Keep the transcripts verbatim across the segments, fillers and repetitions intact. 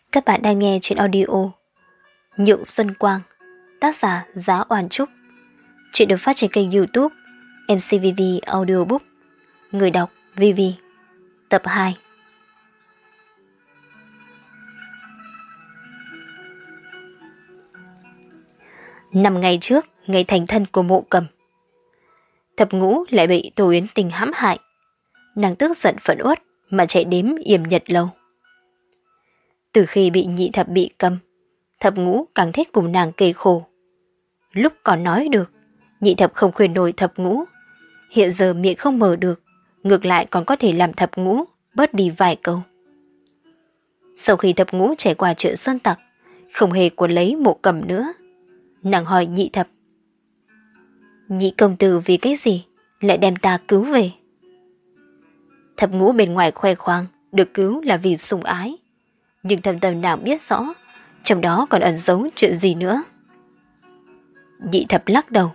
Các bạn đang nghe chuyện audio Nhượng Xuân Quang, tác giả Giá Oan Trúc. Chuyện được phát trên kênh YouTube em xê vê vê Audiobook. Người đọc Vivi. Tập hai. Năm ngày trước, ngày thành thân của Mộ Cầm, Thập Ngũ lại bị Tô Yến Tình hãm hại. Nàng tức giận phẫn uất mà chạy đếm yểm nhật lâu. Từ khi bị Nhị Thập bị câm, Thập Ngũ càng thích cùng nàng kề khổ. Lúc còn nói được, Nhị Thập không khuyên nổi Thập Ngũ. Hiện giờ miệng không mở được, ngược lại còn có thể làm Thập Ngũ bớt đi vài câu. Sau khi Thập Ngũ trải qua chuyện sơn tặc, không hề cuốn lấy Mộ Cầm nữa, nàng hỏi Nhị Thập: Nhị công tử vì cái gì lại đem ta cứu về? Thập Ngũ bên ngoài khoe khoang được cứu là vì sủng ái, nhưng thâm tâm nàng biết rõ trong đó còn ẩn giấu chuyện gì nữa. Nhị Thập lắc đầu: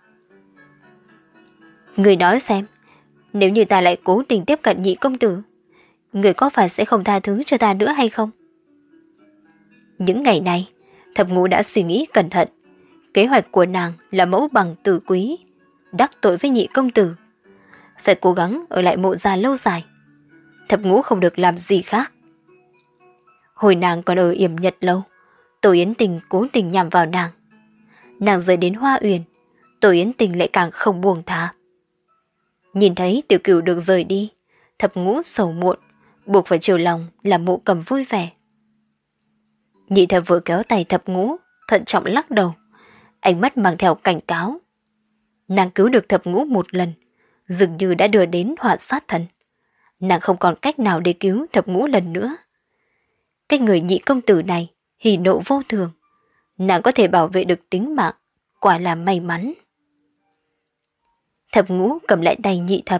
Người nói xem, nếu như ta lại cố tình tiếp cận Nhị công tử, người có phải sẽ không tha thứ cho ta nữa hay không? Những ngày này, Thập Ngũ đã suy nghĩ cẩn thận. Kế hoạch của nàng là mẫu bằng tử quý, đắc tội với Nhị công tử, phải cố gắng ở lại Mộ gia lâu dài. Thập Ngũ không được làm gì khác. Hồi nàng còn ở yểm nhật lâu, Tô Yến Tình cố tình nhằm vào nàng. Nàng rời đến Hoa Uyển, Tô Yến Tình lại càng không buông tha. Nhìn thấy Tiểu Cửu được rời đi, Thập Ngũ sầu muộn, buộc phải chiều lòng làm Mộ Cầm vui vẻ. Nhị Thập vừa kéo tay Thập Ngũ, thận trọng lắc đầu, ánh mắt mang theo cảnh cáo. Nàng cứu được Thập Ngũ một lần, dường như đã đưa đến họa sát thân. Nàng không còn cách nào để cứu Thập Ngũ lần nữa. Cái người Nhị công tử này hỉ nộ vô thường, nàng có thể bảo vệ được tính mạng, quả là may mắn. Thập Ngũ cầm lại tay Nhị Thập: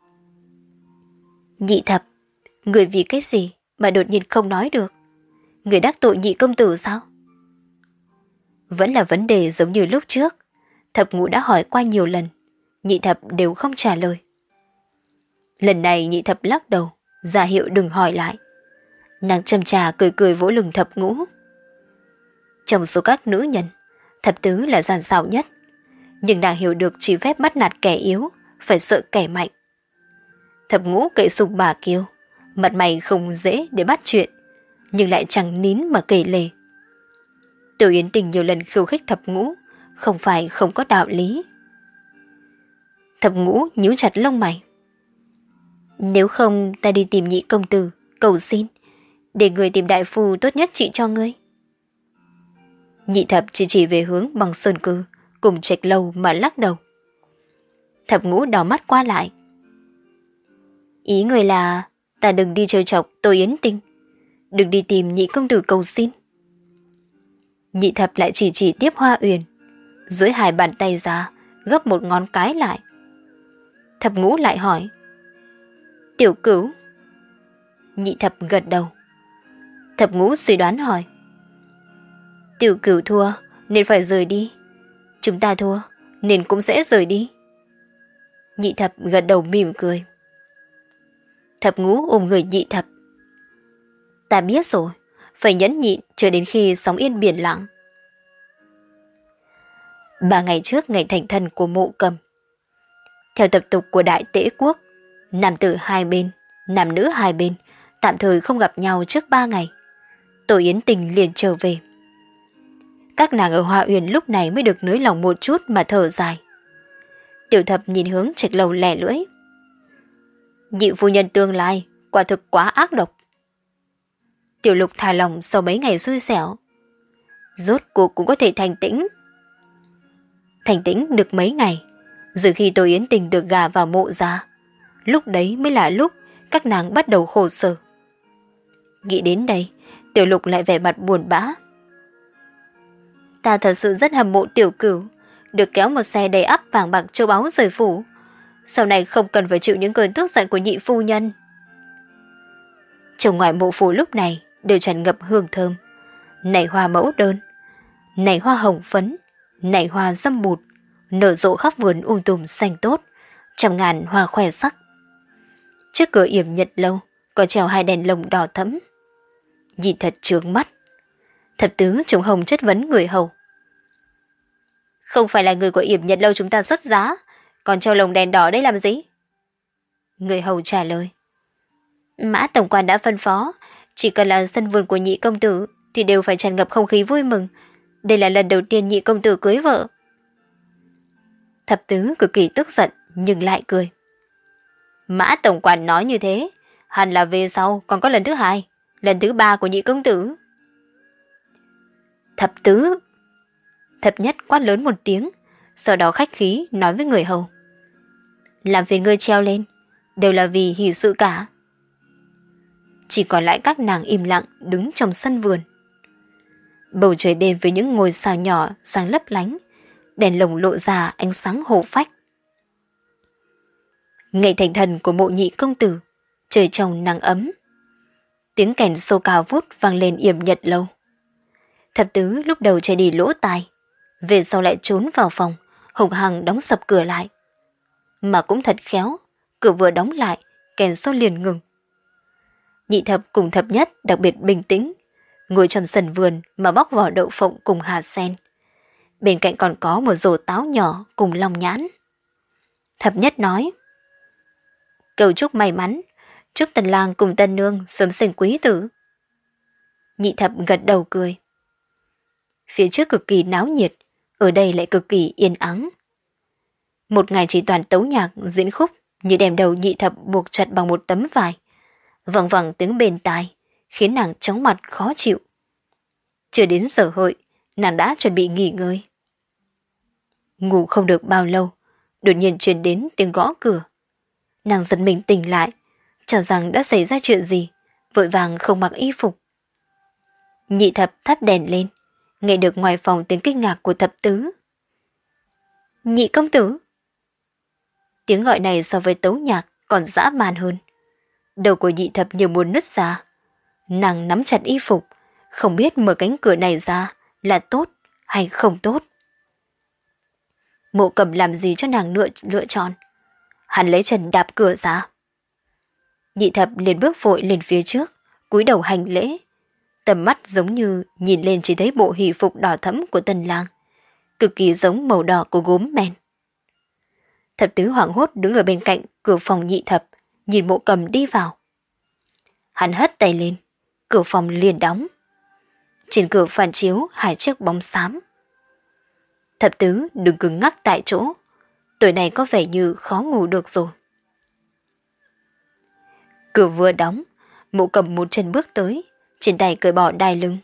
Nhị Thập, người vì cái gì mà đột nhiên không nói được? Người đắc tội Nhị công tử sao? Vẫn là vấn đề giống như lúc trước. Thập Ngũ đã hỏi qua nhiều lần, Nhị Thập đều không trả lời. Lần này Nhị Thập lắc đầu, ra hiệu đừng hỏi lại. Nàng châm trà cười cười vỗ lưng Thập Ngũ. Trong số các nữ nhân, Thập Tứ là gian xảo nhất, nhưng nàng hiểu được chỉ phép bắt nạt kẻ yếu, phải sợ kẻ mạnh. Thập Ngũ cậy sùng bà kiêu, mặt mày không dễ để bắt chuyện, nhưng lại chẳng nín mà kể lể. Tiểu Yến Tình nhiều lần khiêu khích Thập Ngũ, không phải không có đạo lý. Thập Ngũ nhíu chặt lông mày: Nếu không ta đi tìm Nhị công tử cầu xin, để người tìm đại phu tốt nhất trị cho ngươi. Nhị Thập chỉ chỉ về hướng Bằng Sơn Cư cùng Trạch Lâu mà lắc đầu. Thập Ngũ đảo mắt qua lại: Ý người là ta đừng đi trêu chọc Tô Yến Tình, đừng đi tìm Nhị công tử cầu xin. Nhị Thập lại chỉ chỉ tiếp Hoa Uyển, dưới hai bàn tay ra gấp một ngón cái lại. Thập Ngũ lại hỏi: Tiểu Cửu? Nhị Thập gật đầu. Thập Ngũ suy đoán hỏi: Tiểu Cửu thua nên phải rời đi, chúng ta thua nên cũng sẽ rời đi. Nhị Thập gật đầu mỉm cười. Thập Ngũ ôm người Nhị Thập: Ta biết rồi, phải nhẫn nhịn chờ đến khi sóng yên biển lặng. Ba ngày trước ngày thành thân của Mộ Cầm, theo tập tục của Đại Tễ Quốc, nam tử hai bên, nam nữ hai bên tạm thời không gặp nhau trước ba ngày. Tô Yến Tình liền trở về. Các nàng ở Hoa Uyển lúc này mới được nới lòng một chút mà thở dài. Tiểu Thập nhìn hướng Trạch Lâu lẻ lưỡi: Nhị phu nhân tương lai quả thực quá ác độc. Tiểu Lục thả lòng sau mấy ngày xui xẻo, rốt cuộc cũng có thể thành tĩnh. Thành tĩnh được mấy ngày, rồi khi Tô Yến Tình được gả vào Mộ gia, lúc đấy mới là lúc các nàng bắt đầu khổ sở. Nghĩ đến đây, Tiểu Lục lại vẻ mặt buồn bã. Ta thật sự rất hâm mộ Tiểu Cửu, được kéo một xe đầy ắp vàng bạc châu báu rời phủ, sau này không cần phải chịu những cơn tức giận của Nhị phu nhân. Trong ngoài mộ phủ lúc này đều tràn ngập hương thơm. Này hoa mẫu đơn, này hoa hồng phấn, này hoa dâm bụt, nở rộ khắp vườn um tùm xanh tốt, trăm ngàn hoa khoe sắc. Trước cửa yểm nhật lâu có treo hai đèn lồng đỏ thẫm. Nhìn thật chướng mắt. Thập tứ trùng hồng chất vấn người hầu. Không phải là người của yểm Nhật lâu chúng ta rất giá, còn treo lồng đèn đỏ đây làm gì? Người hầu trả lời. Mã tổng quản đã phân phó, chỉ cần là sân vườn của nhị công tử thì đều phải tràn ngập không khí vui mừng. Đây là lần đầu tiên nhị công tử cưới vợ. Thập tứ cực kỳ tức giận nhưng lại cười. Mã tổng quản nói như thế, hẳn là về sau còn có lần thứ hai, lần thứ ba của nhị công tử. Thập tứ. Thập nhất quát lớn một tiếng, sau đó khách khí nói với người hầu. Làm phiền ngươi treo lên, đều là vì hỷ sự cả. Chỉ còn lại các nàng im lặng đứng trong sân vườn. Bầu trời đêm với những ngôi sao nhỏ sáng lấp lánh, đèn lồng lộ ra ánh sáng hổ phách. Ngày thành thần của mộ nhị công tử, trời trong nắng ấm. Tiếng kèn sô cao vút vang lên yểm Nhật lâu. Thập tứ lúc đầu chạy đi lỗ tai, về sau lại trốn vào phòng, hùng hăng đóng sập cửa lại. Mà cũng thật khéo, cửa vừa đóng lại, kèn sô liền ngừng. Nhị thập cùng thập nhất đặc biệt bình tĩnh, ngồi trong sân vườn mà bóc vỏ đậu phộng cùng hạt sen. Bên cạnh còn có một rổ táo nhỏ cùng long nhãn. Thập nhất nói. Cầu chúc may mắn, chúc tần lang cùng tân nương sớm sinh quý tử. Nhị thập gật đầu cười. Phía trước cực kỳ náo nhiệt, ở đây lại cực kỳ yên ắng. Một ngày chỉ toàn tấu nhạc, diễn khúc, như đem đầu nhị thập buộc chặt bằng một tấm vải. Vằng vằng tiếng bên tai, khiến nàng chóng mặt khó chịu. Chưa đến giờ hợi, nàng đã chuẩn bị nghỉ ngơi. Ngủ không được bao lâu, đột nhiên truyền đến tiếng gõ cửa. Nàng giật mình tỉnh lại, cho rằng đã xảy ra chuyện gì, vội vàng không mặc y phục. Nhị thập thắp đèn lên, nghe được ngoài phòng tiếng kinh ngạc của thập tứ. Nhị công tử. Tiếng gọi này so với tấu nhạc còn dã man hơn. Đầu của nhị thập như muốn nứt ra. Nàng nắm chặt y phục, không biết mở cánh cửa này ra là tốt hay không tốt. Mộ Cầm làm gì cho nàng lựa, lựa chọn. Hắn lấy chân đạp cửa ra. Nhị thập liền bước vội lên phía trước, cúi đầu hành lễ. Tầm mắt giống như nhìn lên chỉ thấy bộ hỷ phục đỏ thẫm của Tần lang, cực kỳ giống màu đỏ của gốm men. Thập tứ hoảng hốt đứng ở bên cạnh cửa phòng nhị thập, nhìn Mộ Cầm đi vào. Hắn hất tay lên, cửa phòng liền đóng. Trên cửa phản chiếu hai chiếc bóng xám. Thập tứ đừng cứng ngắc tại chỗ, tuổi này có vẻ như khó ngủ được rồi. Cửa vừa đóng, Mộ Cầm một chân bước tới, trên tay cởi bỏ đai lưng.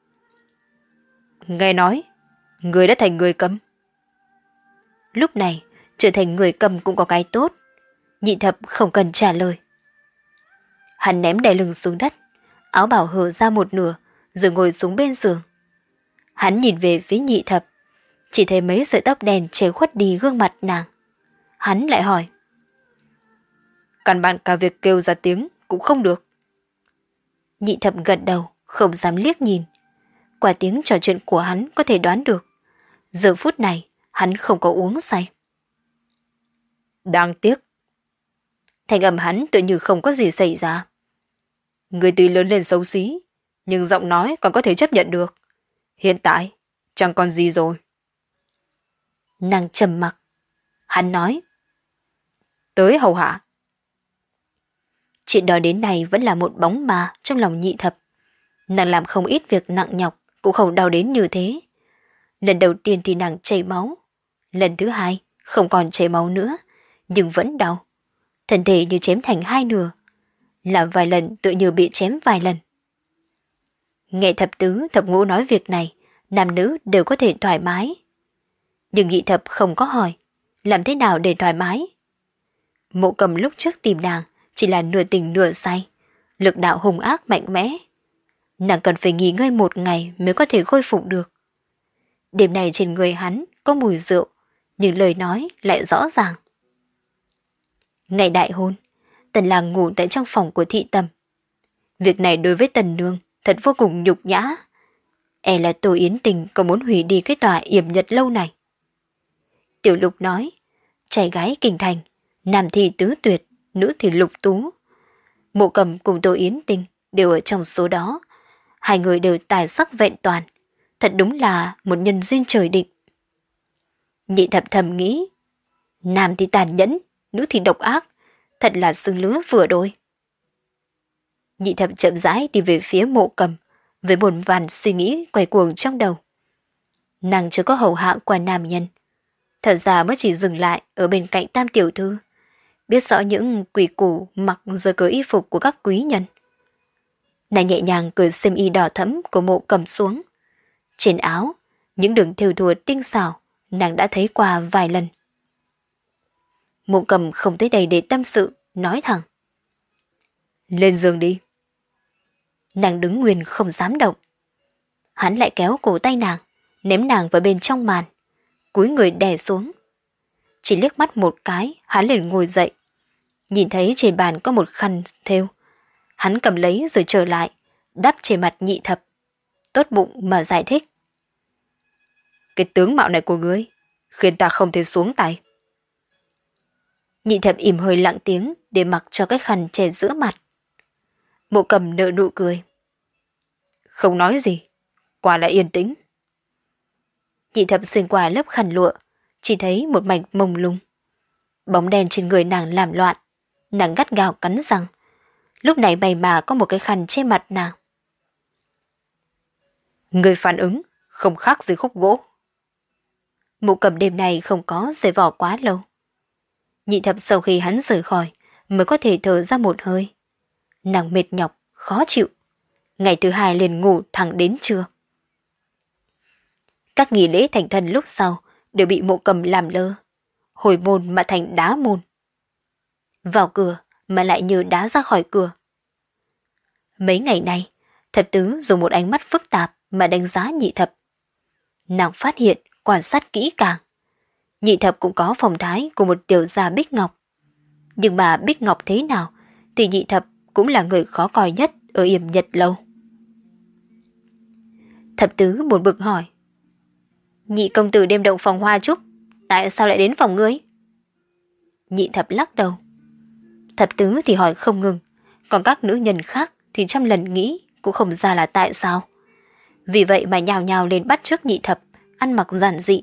Nghe nói, người đã thành người câm. Lúc này, trở thành người câm cũng có cái tốt. Nhị thập không cần trả lời. Hắn ném đai lưng xuống đất, áo bào hở ra một nửa, rồi ngồi xuống bên giường. Hắn nhìn về phía nhị thập, chỉ thấy mấy sợi tóc đen che khuất đi gương mặt nàng. Hắn lại hỏi. Căn bản cả việc kêu ra tiếng cũng không được. Nhị thập gật đầu, không dám liếc nhìn. Qua tiếng trò chuyện của hắn có thể đoán được. Giờ phút này, hắn không có uống say. Đáng tiếc. Thành âm hắn tự như không có gì xảy ra. Người tuy lớn lên xấu xí, nhưng giọng nói còn có thể chấp nhận được. Hiện tại, chẳng còn gì rồi. Nàng trầm mặc. Hắn nói. Tới hầu hạ. Chuyện đó đến nay vẫn là một bóng ma trong lòng nhị thập. Nàng làm không ít việc nặng nhọc, cũng không đau đến như thế. Lần đầu tiên thì nàng chảy máu. Lần thứ hai, không còn chảy máu nữa, nhưng vẫn đau. Thân thể như chém thành hai nửa. Làm vài lần tự như bị chém vài lần. Nghe thập tứ, thập ngũ nói việc này, nam nữ đều có thể thoải mái. Nhưng nhị thập không có hỏi, làm thế nào để thoải mái? Mộ Cầm lúc trước tìm nàng, chỉ là nửa tình nửa say, lực đạo hung ác mạnh mẽ. Nàng cần phải nghỉ ngơi một ngày mới có thể khôi phục được. Đêm này trên người hắn có mùi rượu, nhưng lời nói lại rõ ràng. Ngày đại hôn, Tần lang ngủ tại trong phòng của thị tầm. Việc này đối với Tần nương thật vô cùng nhục nhã. E là Tô Yến Tình có muốn hủy đi cái tòa yểm Nhật lâu này. Tiểu Lục nói, trai gái kinh thành, nam thì tứ tuyệt, nữ thì lục tú. Mộ Cầm cùng Tô Yến Tình đều ở trong số đó, hai người đều tài sắc vẹn toàn, thật đúng là một nhân duyên trời định. Nhị thập thầm nghĩ, nam thì tàn nhẫn, nữ thì độc ác, thật là xứng lứa vừa đôi. Nhị thập chậm rãi đi về phía Mộ Cầm, với một vàn suy nghĩ quay cuồng trong đầu. Nàng chưa có hầu hạ qua nam nhân, thật ra mới chỉ dừng lại ở bên cạnh Tam tiểu thư, biết rõ những quỷ củ mặc giờ cởi y phục của các quý nhân. Nàng nhẹ nhàng cởi xiêm y đỏ thẫm của Mộ Cầm xuống. Trên áo, những đường thêu thùa tinh xảo, nàng đã thấy qua vài lần. Mộ Cầm không tới đây để tâm sự, nói thẳng. Lên giường đi. Nàng đứng nguyên không dám động. Hắn lại kéo cổ tay nàng, ném nàng vào bên trong màn, cúi người đè xuống. Chỉ liếc mắt một cái, hắn liền ngồi dậy. Nhìn thấy trên bàn có một khăn thêu, hắn cầm lấy rồi trở lại, đắp trên mặt Nhị thập, tốt bụng mà giải thích. Cái tướng mạo này của ngươi khiến ta không thể xuống tay. Nhị thập im hơi lặng tiếng để mặc cho cái khăn che giữa mặt. Mộ Cầm nở nụ cười. Không nói gì, quả là yên tĩnh. Nhị thập xuyên qua lớp khăn lụa, chỉ thấy một mảnh mông lung. Bóng đen trên người nàng làm loạn, nàng gắt gao cắn răng. Lúc này may mà có một cái khăn che mặt nàng. Người phản ứng không khác gì khúc gỗ. Mộ Cầm đêm này không có giày vò quá lâu. Nhị thập sau khi hắn rời khỏi mới có thể thở ra một hơi. Nàng mệt nhọc, khó chịu. Ngày thứ hai liền ngủ thẳng đến trưa. Các nghi lễ thành thân lúc sau đều bị Mộ Cầm làm lơ. Hồi môn mà thành đá môn. Vào cửa mà lại như đá ra khỏi cửa. Mấy ngày nay, thập tứ dùng một ánh mắt phức tạp mà đánh giá nhị thập. Nàng phát hiện, quan sát kỹ càng. Nhị thập cũng có phong thái của một tiểu gia Bích Ngọc. Nhưng mà Bích Ngọc thế nào thì nhị thập cũng là người khó coi nhất ở Yểm Nhật Lâu. Thập tứ buồn bực hỏi. Nhị công tử đêm động phòng Hoa Trúc, tại sao lại đến phòng ngươi? Nhị thập lắc đầu. Thập tứ thì hỏi không ngừng, còn các nữ nhân khác thì trăm lần nghĩ cũng không ra là tại sao. Vì vậy mà nhào nhào lên bắt chước nhị thập, ăn mặc giản dị.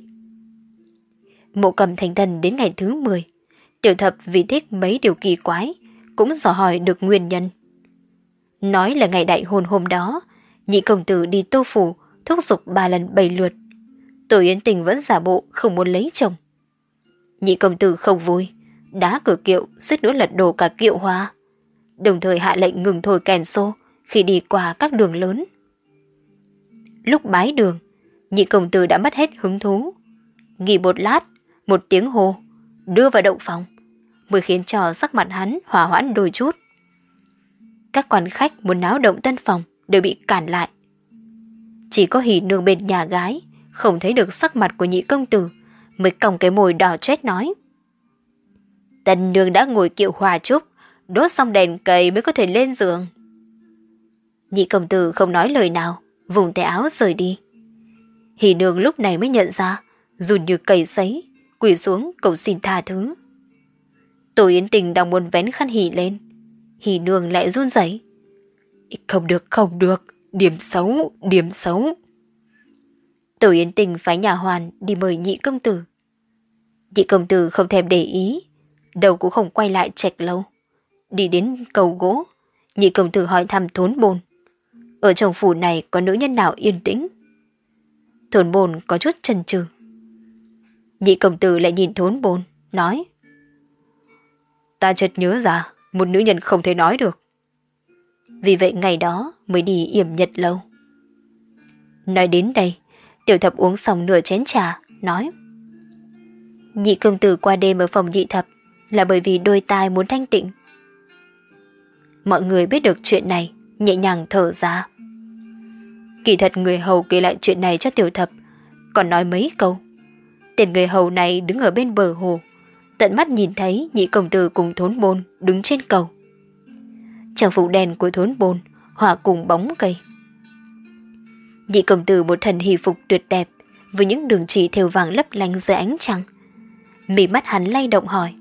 Mộ Cầm thành thân đến ngày thứ mười, tiểu thập vì thích mấy điều kỳ quái, cũng dò hỏi được nguyên nhân. Nói là ngày đại hôn hôm đó, nhị công tử đi Tô Phủ, thúc giục ba lần bảy lượt. Tổ Yến Tình vẫn giả bộ không muốn lấy chồng. Nhị công tử không vui, đá cửa kiệu, suýt nữa lật đổ cả kiệu hoa, đồng thời hạ lệnh ngừng thổi kèn xô khi đi qua các đường lớn. Lúc bái đường, nhị công tử đã mất hết hứng thú. Nghỉ một lát, một tiếng hô, đưa vào động phòng, mới khiến cho sắc mặt hắn hòa hoãn đôi chút. Các quan khách muốn náo động tân phòng đều bị cản lại. Chỉ có Hỉ Nương bên nhà gái không thấy được sắc mặt của nhị công tử, mới còng cái môi đỏ chét nói. Tân nương đã ngồi kiệu Hoa Trúc, đốt xong đèn cầy mới có thể lên giường. Nhị công tử không nói lời nào, vùng tay áo rời đi. Hỉ Nương lúc này mới nhận ra, run như cầy sấy, quỳ xuống cầu xin tha thứ. Tổ Yến Tình đang muốn vén khăn hỉ lên, Hỉ Nương lại run rẩy. Không được, không được, điểm xấu, điểm xấu. Tổ Yến Tình phái nhà hoàn đi mời nhị công tử. Nhị công tử không thèm để ý, đầu cũng không quay lại Trạch Lâu. Đi đến cầu gỗ, nhị công tử hỏi thăm Thốn Bồn. Ở trong phủ này có nữ nhân nào yên tĩnh? Thốn Bồn có chút chần chừ. Nhị công tử lại nhìn Thốn Bồn, nói. Ta chợt nhớ ra, một nữ nhân không thể nói được. Vì vậy ngày đó mới đi Yểm Nhật Lâu. Nói đến đây, tiểu thập uống xong nửa chén trà, nói. Nhị công tử qua đêm ở phòng nhị thập là bởi vì đôi tai muốn thanh tịnh. Mọi người biết được chuyện này, nhẹ nhàng thở ra. Kỳ thật người hầu kể lại chuyện này cho tiểu thập, còn nói mấy câu. Tên người hầu này đứng ở bên bờ hồ, tận mắt nhìn thấy nhị công tử cùng Thốn Bồn đứng trên cầu. Trang phục đen của Thốn Bồn hòa cùng bóng cây. Nhị công tử một thân hỷ phục tuyệt đẹp, với những đường chỉ thêu vàng lấp lánh dưới ánh trăng. Mí mắt hắn lay động hỏi.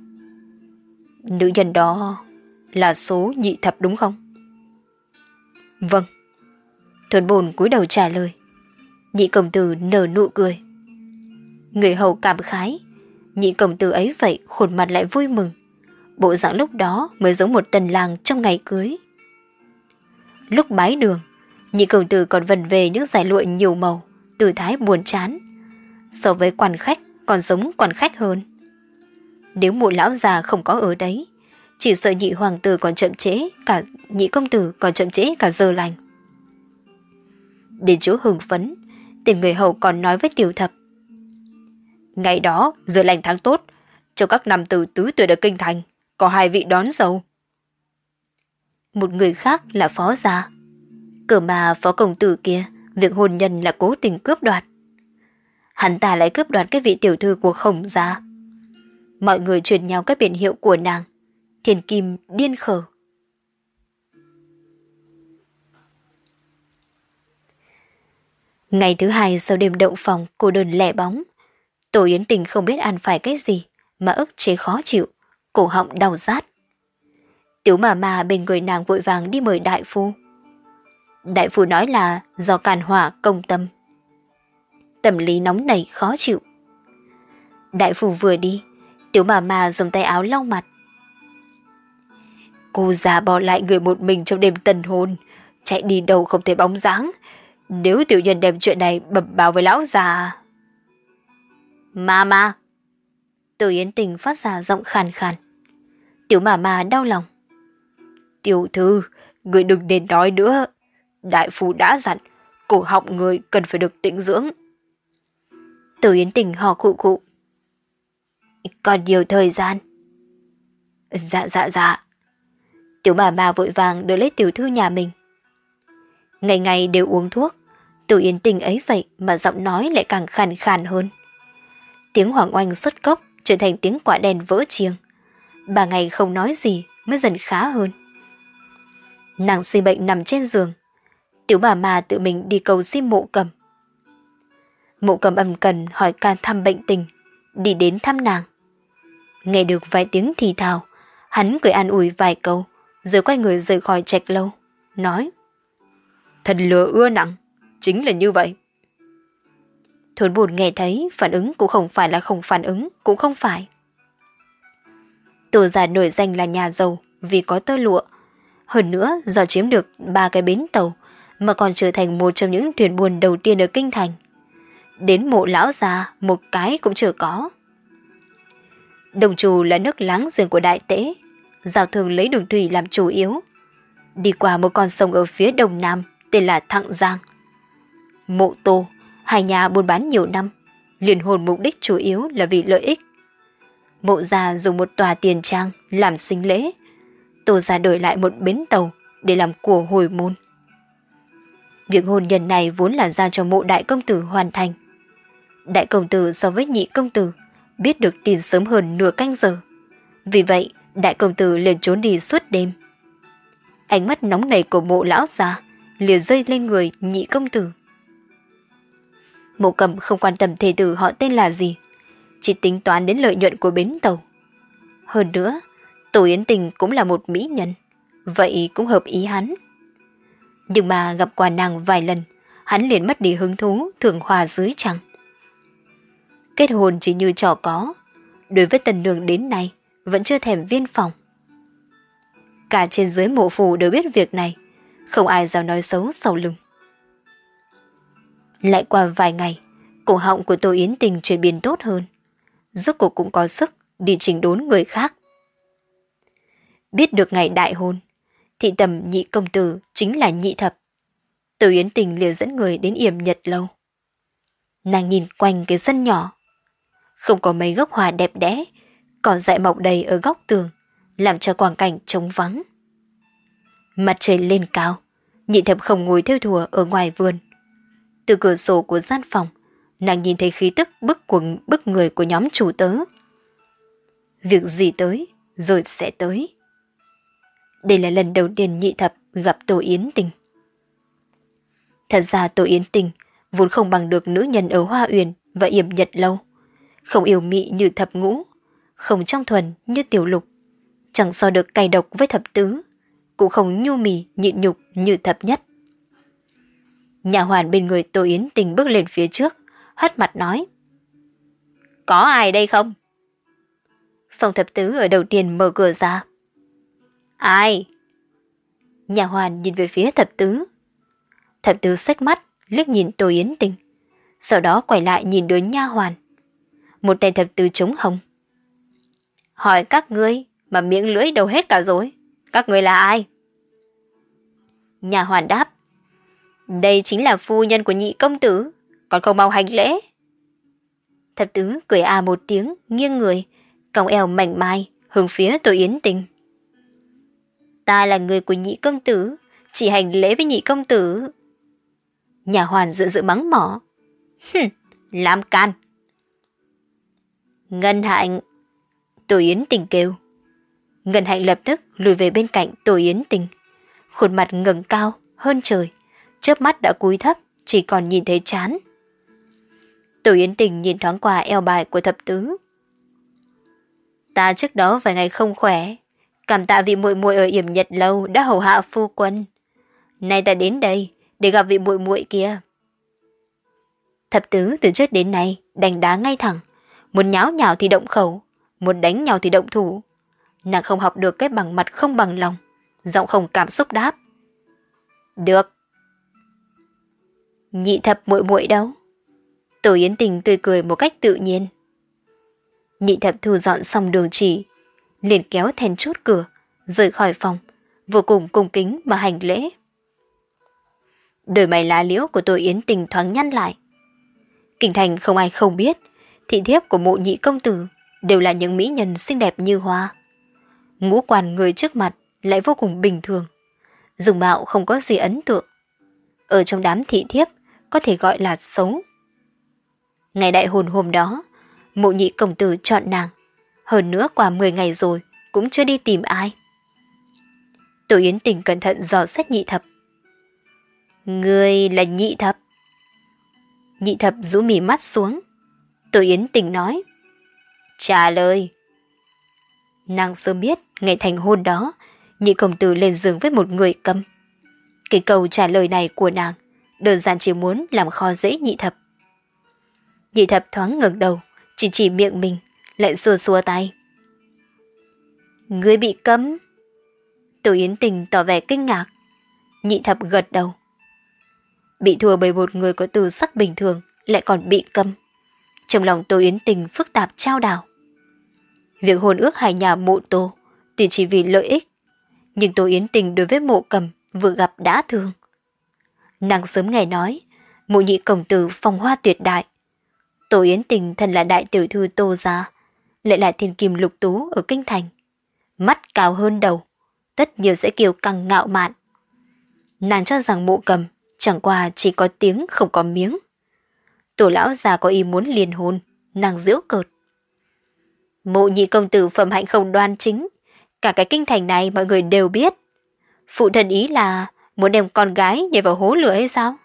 Nữ nhân đó là số nhị thập đúng không? Vâng. Thuần Bồn cúi đầu trả lời. Nhị công tử nở nụ cười. Người hầu cảm khái, nhị công tử ấy vậy khuôn mặt lại vui mừng. Bộ dạng lúc đó mới giống một tân lang trong ngày cưới. Lúc bái đường, nhị công tử còn vần về những dải lụa nhiều màu, tư thái buồn chán. So với quan khách còn giống quan khách hơn. Nếu Mộ lão già không có ở đấy, chỉ sợ nhị hoàng tử còn chậm trễ cả nhị công tử còn chậm trễ cả giờ lành. Đến chỗ hưng phấn, tiền người hầu còn nói với Tiểu Thập. Ngày đó, giờ lành tháng tốt, cho các nam tử tứ tuyệt ở kinh thành, có hai vị đón dâu. Một người khác là phó gia. Cờ mà phó công tử kia, việc hôn nhân là cố tình cướp đoạt. Hắn ta lại cướp đoạt cái vị tiểu thư của Khổng gia. Mọi người truyền nhau các biển hiệu của nàng. Thiên kim điên khờ. Ngày thứ hai sau đêm đậu phòng cô đơn lẻ bóng, Tổ Yến Tình không biết ăn phải cái gì mà ức chế khó chịu, cổ họng đau rát. Tiểu mà mà bên người nàng vội vàng đi mời đại phu. Đại phu nói là do càn hỏa công tâm. Tâm lý nóng nảy khó chịu. Đại phu vừa đi, Tiểu mà mà dùng tay áo lau mặt. Cô già bỏ lại người một mình trong đêm tân hôn, chạy đi đâu không thể bóng dáng. Nếu tiểu nhân đem chuyện này bẩm báo với lão già. Mà mà. Tổ Yến Tình phát ra giọng khàn khàn. Tiểu mà mà đau lòng. Tiểu thư, người đừng nên nói nữa. Đại phu đã dặn, cổ họng người cần phải được tĩnh dưỡng. Tổ Yến Tình hò khụ khụ. Còn nhiều thời gian. Dạ dạ dạ. Tiểu bà bà vội vàng đỡ lấy tiểu thư nhà mình. Ngày ngày đều uống thuốc, Tổ Yến Tình ấy vậy mà giọng nói lại càng khàn khàn hơn. Tiếng Hoàng Oanh xuất cốc trở thành tiếng quả đen vỡ chiêng. Ba ngày không nói gì mới dần khá hơn. Nàng sinh bệnh nằm trên giường. Tiểu bà mà tự mình đi cầu xin Mộ Cầm. Mộ Cầm ân cần hỏi can thăm bệnh tình, đi đến thăm nàng. Nghe được vài tiếng thì thào, hắn cười an ủi vài câu, rồi quay người rời khỏi trạch lâu, nói: Thần lừa ưa nặng, chính là như vậy. Thuần Bồn nghe thấy, phản ứng cũng không phải là không phản ứng, cũng không phải. Tổ già nổi danh là nhà giàu vì có tơ lụa. Hơn nữa, do chiếm được ba cái bến tàu, mà còn trở thành một trong những thuyền buôn đầu tiên ở kinh thành. Đến Mộ lão già, một cái cũng chưa có. Đồng Trù là nước láng giềng của Đại Tễ, giao thương lấy đường thủy làm chủ yếu. Đi qua một con sông ở phía đông nam tên là Thặng Giang. Mộ Tô, hai nhà buôn bán nhiều năm, liên hôn mục đích chủ yếu là vì lợi ích. Mộ gia dùng một tòa tiền trang làm sinh lễ, Tô gia đổi lại một bến tàu để làm của hồi môn. Việc hôn nhân này vốn là giao cho Mộ đại công tử hoàn thành. Đại công tử so với nhị công tử biết được tin sớm hơn nửa canh giờ. Vì vậy, đại công tử liền trốn đi suốt đêm. Ánh mắt nóng nảy của Mộ lão già liền rơi lên người nhị công tử. Mộ Cầm không quan tâm thê tử họ tên là gì, chỉ tính toán đến lợi nhuận của bến tàu. Hơn nữa, Tổ Yến Tình cũng là một mỹ nhân, vậy cũng hợp ý hắn. Nhưng mà gặp qua nàng vài lần, hắn liền mất đi hứng thú thường hòa dưới trăng. Kết hôn chỉ như trò có, đối với tần nương đến nay vẫn chưa thèm viên phòng. Cả trên dưới mộ phủ đều biết việc này, không ai dám nói xấu sau lưng. Lại qua vài ngày, cổ họng của Tô Yến Tình chuyển biến tốt hơn, rốt cuộc cũng có sức đi chỉnh đốn người khác. Biết được ngày đại hôn, thị tầm nhị công tử chính là Nhị Thập. Tô Yến Tình liền dẫn người đến Yểm Nhật lâu. Nàng nhìn quanh cái sân nhỏ, không có mấy gốc hoa đẹp đẽ, cỏ dại mọc đầy ở góc tường, làm cho quang cảnh trống vắng. Mặt trời lên cao, Nhị Thập không ngồi theo thùa ở ngoài vườn. Từ cửa sổ của gian phòng, nàng nhìn thấy khí tức bức quần bức người của nhóm chủ tớ. Việc gì tới, rồi sẽ tới. Đây là lần đầu tiên Nhị Thập gặp Tô Yến Tình. Thật ra Tô Yến Tình vốn không bằng được nữ nhân ở Hoa Uyển và Yểm Nhật lâu, không yêu mị như Thập Ngũ, không trong thuần như Tiểu Lục, chẳng so được cay độc với Thập Tứ, cũng không nhu mì nhịn nhục như Thập Nhất. Nhà hoàn bên người Tô Yến Tình bước lên phía trước, hất mặt nói. Có ai đây không? Phòng thập tứ ở đầu tiên mở cửa ra. Ai? Nhà hoàn nhìn về phía thập tứ. Thập tứ xếch mắt, liếc nhìn Tô Yến Tình, sau đó quay lại nhìn đứa nha hoàn. Một tay thập tứ trống hồng. Hỏi các ngươi mà miệng lưỡi đâu hết cả rồi. Các ngươi là ai? Nhà hoàn đáp. Đây chính là phu nhân của nhị công tử, còn không mau hành lễ. Thập tứ cười à một tiếng, nghiêng người, cong eo mảnh mai, hướng phía Tô Yến Tình. Ta là người của nhị công tử, chỉ hành lễ với nhị công tử. Nhà hoàn giận dữ mắng mỏ. Hừm, làm can. Ngân Hạnh. Tô Yến Tình kêu. Ngân Hạnh lập tức lùi về bên cạnh Tô Yến Tình, khuôn mặt ngẩng cao hơn trời, chớp mắt đã cúi thấp, chỉ còn nhìn thấy trán. Tô Yến Tình nhìn thoáng qua eo bài của thập tứ. Ta trước đó vài ngày không khỏe, cảm tạ vị muội muội ở Yểm Nhật lâu đã hầu hạ phu quân. Nay ta đến đây để gặp vị muội muội kia. Thập tứ từ trước đến nay đánh đá ngay thẳng, muốn nháo nhào thì động khẩu, muốn đánh nhau thì động thủ. Nàng không học được cái bằng mặt không bằng lòng, giọng không cảm xúc đáp. Được. Nhị thập muội muội đâu? Tô Yến Tình tươi cười một cách tự nhiên. Nhị thập thu dọn xong đường chỉ, liền kéo then chốt cửa, rời khỏi phòng, vô cùng cung kính mà hành lễ. Đôi mày lá liễu của Tô Yến Tình thoáng nhăn lại. Kinh thành không ai không biết, thị thiếp của mộ nhị công tử đều là những mỹ nhân xinh đẹp như hoa. Ngũ quan người trước mặt lại vô cùng bình thường, dùng mạo không có gì ấn tượng. Ở trong đám thị thiếp có thể gọi là xấu. Ngày đại hôn hôm đó, mộ nhị công tử chọn nàng, hơn nữa qua mười ngày rồi cũng chưa đi tìm ai. Tô Yến Tình cẩn thận dò xét nhị thập. Ngươi là nhị thập? Nhị thập rũ mí mắt xuống. Tô Yến Tình nói. Trả lời. Nàng sớm biết ngày thành hôn đó, nhị công tử lên giường với một người câm. Cái câu trả lời này của nàng đơn giản chỉ muốn làm khó dễ nhị thập. Nhị thập thoáng ngẩng đầu, chỉ chỉ miệng mình, lại xua xua tay. Ngươi bị câm? Tô Yến Tình tỏ vẻ kinh ngạc. Nhị thập gật đầu. Bị thua bởi một người có tư sắc bình thường, lại còn bị câm. Trong lòng Tô Yến Tình phức tạp trao đảo. Việc hôn ước hai nhà mộ Tô tuy chỉ vì lợi ích, nhưng Tô Yến Tình đối với mộ Cầm vừa gặp đã thương. Nàng sớm ngày nói, mộ nhị công tử phong hoa tuyệt đại. Tô Yến Tình thân là đại tiểu thư Tô gia, lại là thiên kim lục tú ở kinh thành, mắt cao hơn đầu, tất nhiên sẽ kiêu căng ngạo mạn. Nàng cho rằng mộ Cầm chẳng qua chỉ có tiếng không có miếng. Tổ lão già có ý muốn liên hôn, nàng giễu cợt. Mộ nhị công tử phẩm hạnh không đoan chính, cả cái kinh thành này mọi người đều biết. Phụ thân ý là muốn đem con gái nhảy vào hố lửa hay sao?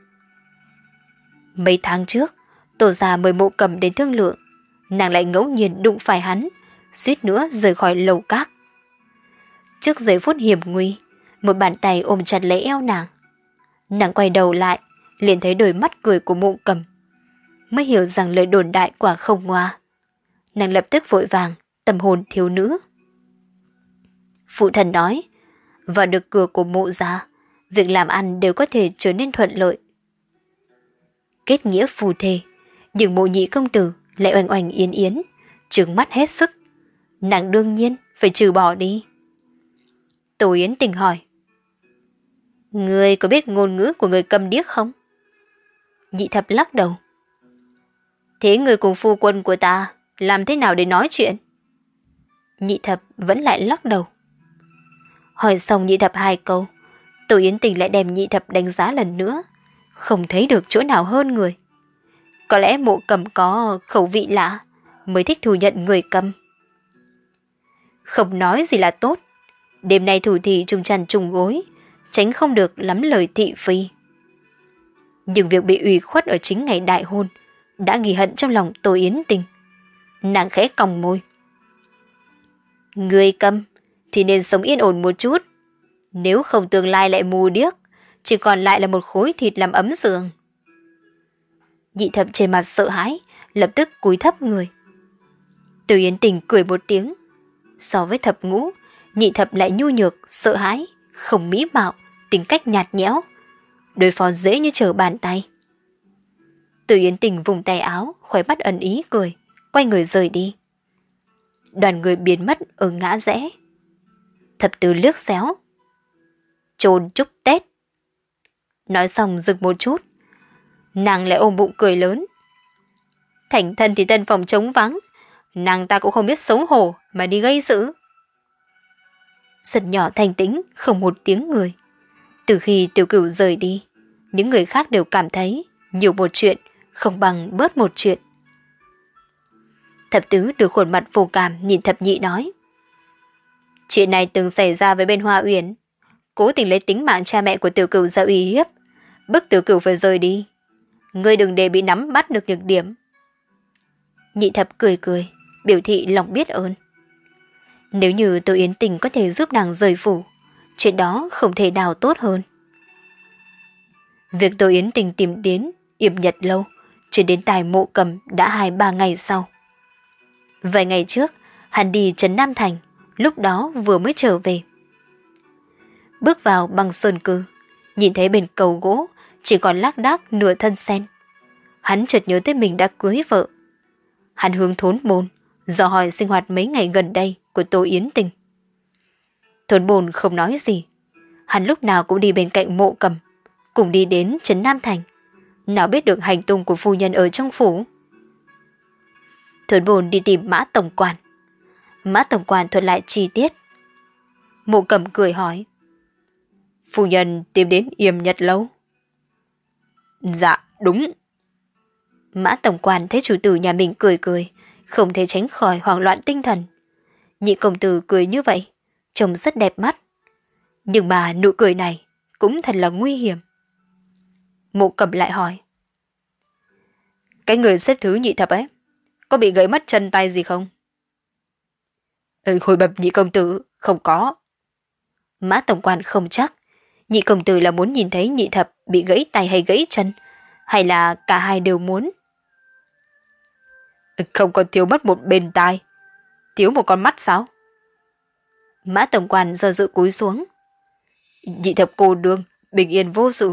Mấy tháng trước, Tổ già mời mộ Cầm đến thương lượng, nàng lại ngẫu nhiên đụng phải hắn, suýt nữa rời khỏi lầu các. Trước giây phút hiểm nguy, một bàn tay ôm chặt lấy eo nàng. Nàng quay đầu lại, liền thấy đôi mắt cười của mộ Cầm, mới hiểu rằng lời đồn đại quả không ngoa. Nàng lập tức vội vàng, tâm hồn thiếu nữ. Phụ thần nói, vào được cửa của mộ gia, việc làm ăn đều có thể trở nên thuận lợi. Kết nghĩa phù thề, nhưng mộ nhị công tử lại oanh oanh yến yến, trừng mắt hết sức. Nàng đương nhiên phải trừ bỏ đi. Tô Yến Tình hỏi, ngươi có biết ngôn ngữ của người câm điếc không? Nhị thập lắc đầu. Thế người cùng phu quân của ta làm thế nào để nói chuyện? Nhị thập vẫn lại lắc đầu. Hỏi xong nhị thập hai câu, Tô Yến Tình lại đem nhị thập đánh giá lần nữa, không thấy được chỗ nào hơn người. Có lẽ mộ Cầm có khẩu vị lạ, mới thích thu nhận người câm. Không nói gì là tốt, đêm nay thủ thị chung chăn chung gối, tránh không được lắm lời thị phi. Nhưng việc bị ủy khuất ở chính ngày đại hôn đã ghi hận trong lòng Tô Yến Tình. Nàng khẽ còng môi. Người câm thì nên sống yên ổn một chút, nếu không tương lai lại mù điếc, chỉ còn lại là một khối thịt làm ấm giường. Nhị thập trên mặt sợ hãi, lập tức cúi thấp người. Từ Yến Tình cười một tiếng. So với thập ngũ, nhị thập lại nhu nhược, sợ hãi, không mỹ mạo, tính cách nhạt nhẽo. Đối phó dễ như trở bàn tay. Từ Yến Tình vùng tay áo, khóe mắt ẩn ý cười, quay người rời đi. Đoàn người biến mất ở ngã rẽ. Thập tứ liếc xéo. Chôn chúc Tết. Nói xong dừng một chút. Nàng lại ôm bụng cười lớn. Thành thân thì tân phòng trống vắng. Nàng ta cũng không biết xấu hổ mà đi gây sự. Sân nhỏ thanh tĩnh, không một tiếng người. Từ khi Tiểu Cửu rời đi, những người khác đều cảm thấy nhiều một chuyện không bằng bớt một chuyện. Thập tứ được khuôn mặt vô cảm nhìn thập nhị nói. Chuyện này từng xảy ra với bên Hoa Uyển. Cố tình lấy tính mạng cha mẹ của Tiểu Cửu ra uy hiếp, bức Tiểu Cửu phải rời đi. Ngươi đừng để bị nắm bắt được nhược điểm. Nhị thập cười cười, biểu thị lòng biết ơn. Nếu như Tô Yến Tình có thể giúp nàng rời phủ, chuyện đó không thể nào tốt hơn. Việc Tô Yến Tình tìm đến Yểm Nhật Lâu chuyển đến tài Mộ Cầm đã hai ba ngày sau. Vài ngày trước, hắn đi trấn Nam Thành, lúc đó vừa mới trở về. Bước vào băng sơn cư, nhìn thấy bên cầu gỗ chỉ còn lác đác nửa thân sen. Hắn chợt nhớ tới mình đã cưới vợ. Hắn hướng Thốn Bồn dò hỏi sinh hoạt mấy ngày gần đây của Tô Yến Tình. Thốn Bồn không nói gì. Hắn lúc nào cũng đi bên cạnh Mộ Cầm, cùng đi đến trấn Nam Thành. Nào biết được hành tung của phu nhân ở trong phủ. Thốn Bồn đi tìm Mã Tổng Quản. Mã Tổng Quản thuật lại chi tiết. Mộ Cầm cười hỏi. Phu nhân tìm đến Yểm Nhật Lâu. Dạ, đúng. Mã Tổng Quản thấy chủ tử nhà mình cười cười, không thể tránh khỏi hoảng loạn tinh thần. Nhị công tử cười như vậy, trông rất đẹp mắt. Nhưng mà nụ cười này cũng thật là nguy hiểm. Mộ Cầm lại hỏi. Cái người xếp thứ nhị thập ấy, có bị gãy mất chân tay gì không? Ừ, hồi bập nhị công tử, không có. Mã Tổng Quản không chắc. Nhị công tử là muốn nhìn thấy nhị thập bị gãy tay hay gãy chân, hay là cả hai đều muốn? Không còn thiếu mất một bên tai, thiếu một con mắt sao? Mã Tổng Quản do dự cúi xuống. Nhị thập cô đương, bình yên vô sự.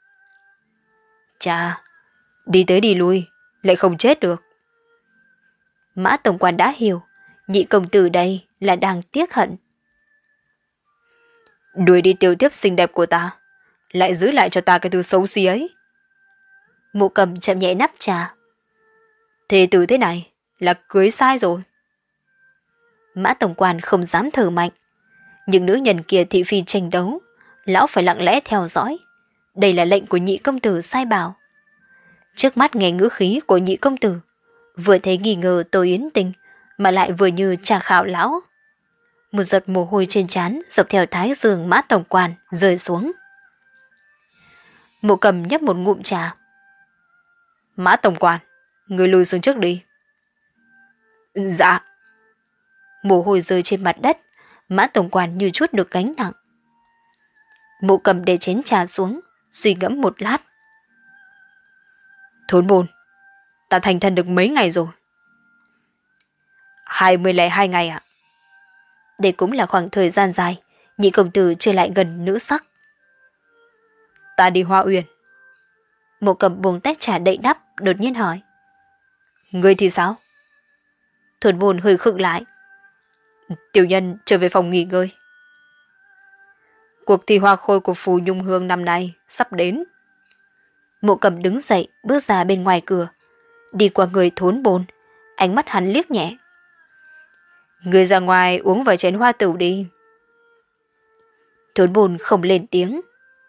Chà, đi tới đi lui, lại không chết được. Mã Tổng Quản đã hiểu, nhị công tử đây là đang tiếc hận. Đuổi đi tiểu tiếp xinh đẹp của ta, lại giữ lại cho ta cái thứ xấu xí ấy. Mộ Cầm chậm nhẹ nắp trà. Thế từ thế này là cưới sai rồi. Mã Tổng Quản không dám thở mạnh. Những nữ nhân kia thị phi tranh đấu, lão phải lặng lẽ theo dõi. Đây là lệnh của nhị công tử sai bảo. Trước mắt nghe ngữ khí của nhị công tử, vừa thấy nghi ngờ Tô Yến Tình, mà lại vừa như trà khảo lão. Một giọt mồ hôi trên trán dọc theo thái dương Mã Tổng Quản rơi xuống. Mộ Cầm nhấp một ngụm trà. Mã Tổng Quản, người lùi xuống trước đi. Dạ. Mồ hôi rơi trên mặt đất, Mã Tổng Quản như chút được gánh nặng. Mộ Cầm để chén trà xuống, suy ngẫm một lát. Thốn Bồn, ta thành thân được mấy ngày rồi? Hai mươi lẻ hai ngày ạ. Đây cũng là khoảng thời gian dài, nhị công tử chưa lại gần nữ sắc. Ta đi Hoa Uyển. Mộ Cầm buông tách trà đậy nắp, đột nhiên hỏi. Ngươi thì sao? Thốn Bồn hơi khựng lại. Tiểu nhân trở về phòng nghỉ ngơi. Cuộc thi hoa khôi của Phù Nhung Hương năm nay sắp đến. Mộ Cầm đứng dậy, bước ra bên ngoài cửa, đi qua người Thốn Bồn, ánh mắt hắn liếc nhẹ. Người ra ngoài uống vài chén hoa tửu đi. Thốn Bồn không lên tiếng.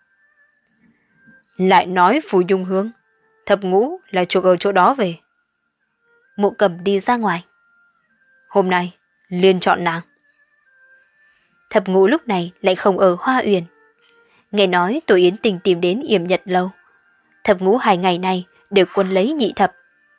Lại nói Phù Nhung Hương, thập ngũ là chuộc ở chỗ đó về. Mộ Cầm đi ra ngoài. Hôm nay liền chọn nàng. Thập ngũ lúc này lại không ở Hoa Uyển. Nghe nói Tô Yến Tình tìm đến Yểm Nhật Lâu. Thập ngũ hai ngày này đều quân lấy nhị thập.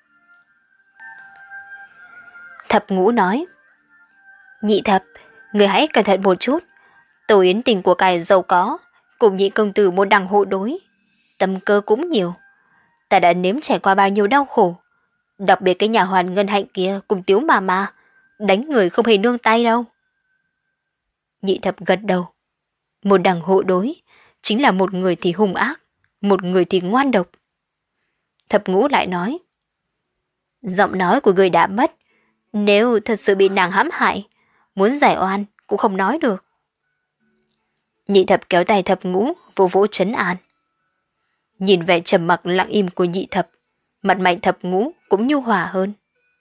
Thập ngũ nói. Nhị thập, người hãy cẩn thận một chút. Tô Yến Tình của cải giàu có, Cùng nhị công tử một đằng hộ đối, tâm cơ cũng nhiều. Ta đã nếm trải qua bao nhiêu đau khổ. Đặc biệt cái nhà hoàn ngân hạnh kia cùng Tiếu mà mà, đánh người không hề nương tay đâu. Nhị thập gật đầu. Một đằng hộ đối, chính là một người thì hung ác, một người thì ngoan độc. Thập ngũ lại nói, giọng nói của người đã mất, nếu thật sự bị nàng hãm hại, muốn giải oan cũng không nói được. Nhị thập kéo tay thập ngũ, vỗ vỗ trấn an. Nhìn vẻ trầm mặc lặng im của nhị thập, mặt mày thập ngũ cũng nhu hòa hơn.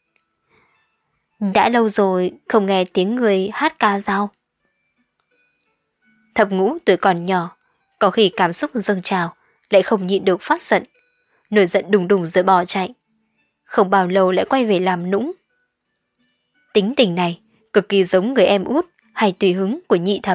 Đã lâu rồi không nghe tiếng người hát ca dao. Thập ngũ tuổi còn nhỏ, có khi cảm xúc dâng trào, lại không nhịn được phát giận, nổi giận đùng đùng rồi bỏ chạy. Không bao lâu lại quay về làm nũng. Tính tình này cực kỳ giống người em út hay tùy hứng của nhị thập.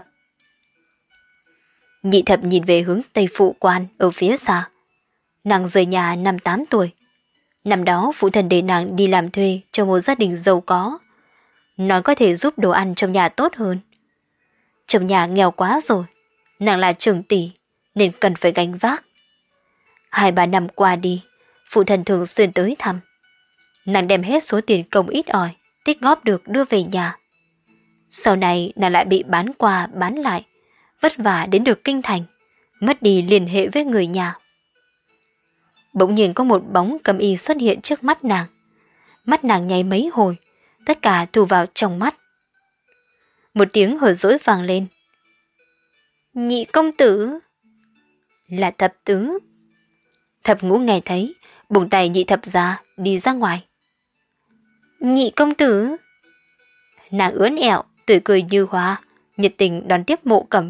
Nhị thập nhìn về hướng Tây Phụ Quan ở phía xa. Nàng rời nhà năm tám tuổi. Năm đó phụ thân để nàng đi làm thuê cho một gia đình giàu có. Nói có thể giúp đồ ăn trong nhà tốt hơn. Trong nhà nghèo quá rồi, nàng là trưởng tỷ nên cần phải gánh vác. Hai ba năm qua đi, phụ thân thường xuyên tới thăm. Nàng đem hết số tiền công ít ỏi tích góp được đưa về nhà. Sau này nàng lại bị bán qua bán lại, vất vả đến được kinh thành, mất đi liên hệ với người nhà. Bỗng nhiên có một bóng cầm y xuất hiện trước mắt nàng. Mắt nàng nháy mấy hồi, tất cả thu vào trong mắt. Một tiếng hờ dỗi vang lên. Nhị công tử. Là thập tứ. Thập ngũ nghe thấy, buông tay nhị thập ra, đi ra ngoài. Nhị công tử. Nàng ướn ẹo, tươi cười như hoa, nhiệt tình đón tiếp Mộ Cầm.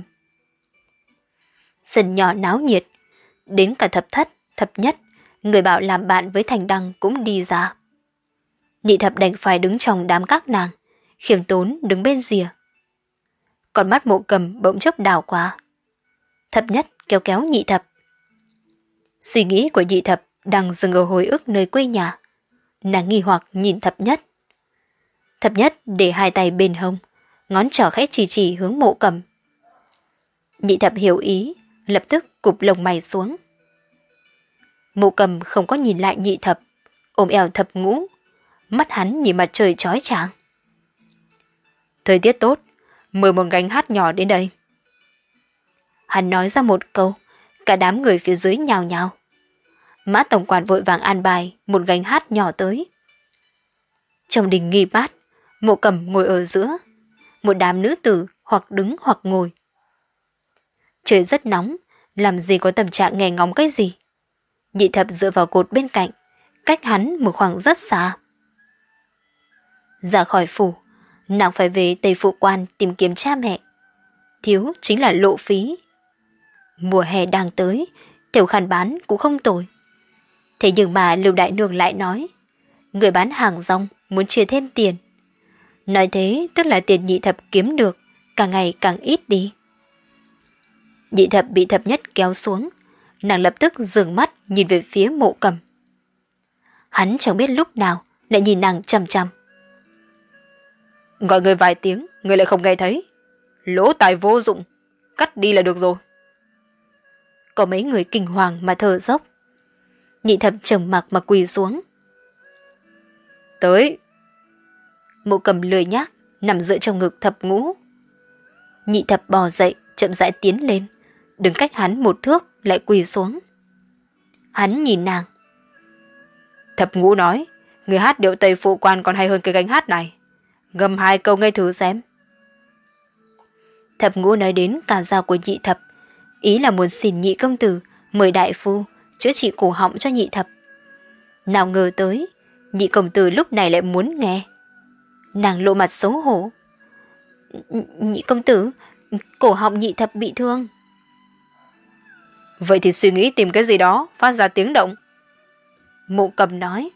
Sân nhỏ náo nhiệt, đến cả thập thất, thập nhất, người bảo làm bạn với Thành Đăng cũng đi ra. Nhị thập đành phải đứng trong đám các nàng, khiêm tốn đứng bên rìa. Còn mắt Mộ Cầm bỗng chốc đảo qua. Thập nhất kéo kéo nhị thập. Suy nghĩ của nhị thập đang dừng ở hồi ức nơi quê nhà. Nàng nghi hoặc nhìn thập nhất. Thập nhất để hai tay bên hông, ngón trỏ khẽ chỉ chỉ hướng Mộ Cầm. Nhị thập hiểu ý, lập tức cụp lông mày xuống. Mộ Cầm không có nhìn lại nhị thập, ôm eo thập ngũ, mắt hắn nhìn mặt trời chói chang. Thời tiết tốt, mời một gánh hát nhỏ đến đây. Hắn nói ra một câu, cả đám người phía dưới nhào nhào. Mã tổng quản vội vàng an bài một gánh hát nhỏ tới. Trong đình nghi bát, Mộ Cầm ngồi ở giữa, một đám nữ tử hoặc đứng hoặc ngồi. Trời rất nóng, làm gì có tâm trạng nghe ngóng cái gì. Nhị thập dựa vào cột bên cạnh, cách hắn một khoảng rất xa. Ra khỏi phủ, nàng phải về Tây Phụ Quan tìm kiếm cha mẹ. Thiếu chính là lộ phí. Mùa hè đang tới, tiểu khăn bán cũng không tồi. Thế nhưng mà Lưu Đại Nương lại nói, người bán hàng rong muốn chia thêm tiền. Nói thế tức là tiền nhị thập kiếm được, càng ngày càng ít đi. Nhị thập bị thập nhất kéo xuống, nàng lập tức dừng mắt nhìn về phía Mộ Cầm. Hắn chẳng biết lúc nào lại nhìn nàng chằm chằm. Gọi người vài tiếng, người lại không nghe thấy. Lỗ tai vô dụng, cắt đi là được rồi. Có mấy người kinh hoàng mà thở dốc. Nhị thập trầm mặc mà quỳ xuống. Tới. Mộ Cầm lười nhác, nằm dựa trong ngực thập ngũ. Nhị thập bò dậy, chậm rãi tiến lên, đứng cách hắn một thước lại quỳ xuống. Hắn nhìn nàng. Thập ngũ nói, người hát điệu Tây Phụ Quan còn hay hơn cái gánh hát này. Ngâm hai câu nghe thử xem. Thập ngũ nói đến cả dao của nhị thập, ý là muốn xin nhị công tử mời đại phu chữa trị cổ họng cho nhị thập. Nào ngờ tới, nhị công tử lúc này lại muốn nghe. Nàng lộ mặt xấu hổ. Nhị công tử, cổ họng nhị thập bị thương. Vậy thì suy nghĩ tìm cái gì đó phát ra tiếng động. Mộ Cầm nói.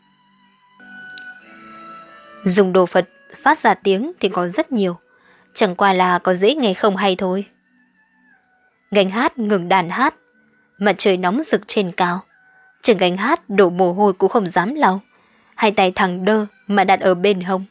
Dùng đồ Phật phát ra tiếng thì có rất nhiều, chẳng qua là có dễ nghe không hay thôi. Gánh hát ngừng đàn hát, mặt trời nóng rực trên cao. Trên gánh hát đổ mồ hôi cũng không dám lau, hai tay thẳng đơ mà đặt ở bên hông.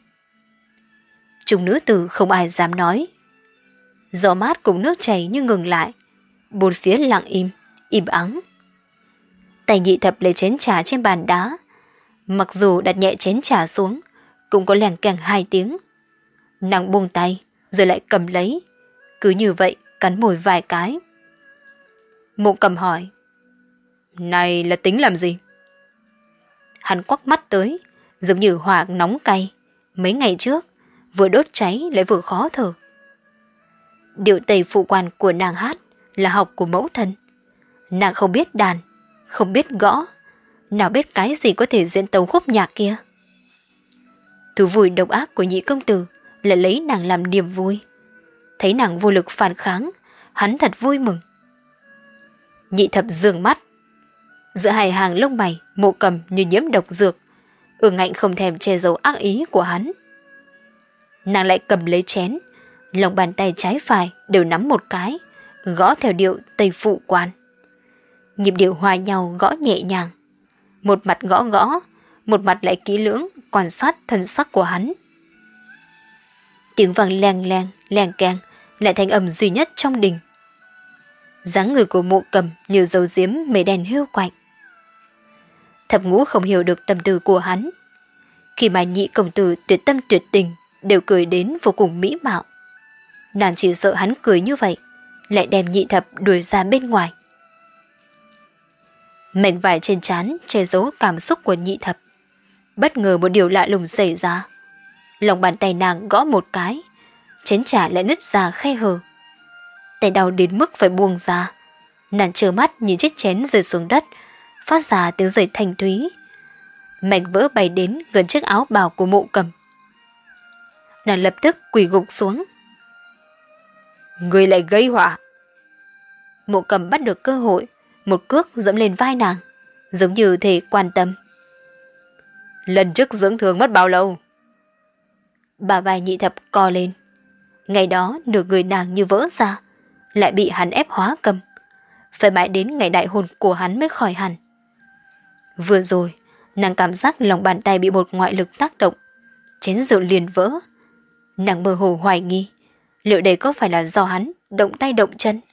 Chúng nữ tử không ai dám nói. Gió mát cùng nước chảy như ngừng lại, Bốn phía lặng im, im ắng. Tay Nhị Thập lấy chén trà trên bàn đá. Mặc dù đặt nhẹ chén trà xuống, cũng có lèng keng hai tiếng. Nàng buông tay, rồi lại cầm lấy. Cứ như vậy, cắn môi vài cái. Mộ Cầm hỏi. Này là tính làm gì? Hắn quắc mắt tới, giống như hỏa nóng cay. Mấy ngày trước, vừa đốt cháy lại vừa khó thở. Điệu Tây phụ quan của nàng hát là học của mẫu thân. Nàng không biết đàn, không biết gõ, nào biết cái gì có thể diễn tấu khúc nhạc kia. Thú vui độc ác của Nhị công tử lại lấy nàng làm niềm vui. Thấy nàng vô lực phản kháng, hắn thật vui mừng. Nhị Thập giương mắt. Giữa hai hàng lông mày, Mộ Cầm như nhiễm độc dược, ương ngạnh không thèm che giấu ác ý của hắn. Nàng lại cầm lấy chén, lòng bàn tay trái phải đều nắm một cái, gõ theo điệu Tây phụ quan. Nhịp điệu hòa nhau gõ nhẹ nhàng. Một mặt gõ gõ, một mặt lại kỹ lưỡng quan sát thân sắc của hắn. Tiếng vang leng leng, leng keng lại thành âm duy nhất trong đình. Dáng người của Mộ Cầm như dầu diếm mây đen hiu quạnh. Thập Ngũ không hiểu được tâm tư của hắn. Khi mà Nhị công tử tuyệt tâm tuyệt tình đều cười đến vô cùng mỹ mạo, nàng chỉ sợ hắn cười như vậy lại đem Nhị Thập đuổi ra bên ngoài. Mảnh vải trên trán che giấu cảm xúc của Nhị Thập. Bất ngờ một điều lạ lùng xảy ra. Lòng bàn tay nàng gõ một cái, chén trà lại nứt ra khe hở. Tay đau đến mức phải buông ra. Nàng trơ mắt nhìn chiếc chén rơi xuống đất, phát ra tiếng rơi thanh thúy. Mảnh vỡ bay đến gần chiếc áo bào của Mộ Cầm. Nàng lập tức quỳ gục xuống. Người lại gây họa. Mộ Cầm bắt được cơ hội, một cước dẫm lên vai nàng, giống như thể quan tâm. Lần trước dưỡng thương mất bao lâu? Bà vai Nhị Thập co lên. Ngày đó nửa người nàng như vỡ ra, lại bị hắn ép hóa cầm. Phải mãi đến ngày đại hôn của hắn mới khỏi hẳn. Vừa rồi, nàng cảm giác lòng bàn tay bị một ngoại lực tác động, chén rượu liền vỡ. Nàng mơ hồ hoài nghi, liệu đây có phải là do hắn động tay động chân?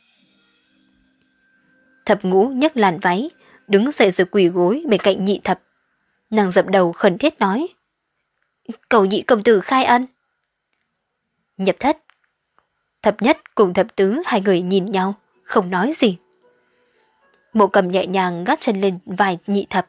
Thập Ngũ nhấc làn váy, đứng dậy rồi quỳ gối bên cạnh Nhị Thập. Nàng dập đầu khẩn thiết nói. Cầu Nhị công tử khai ân. Nhập thất. Thập Nhất cùng Thập Tứ hai người nhìn nhau, không nói gì. Mộ Cầm nhẹ nhàng gác chân lên vai Nhị Thập.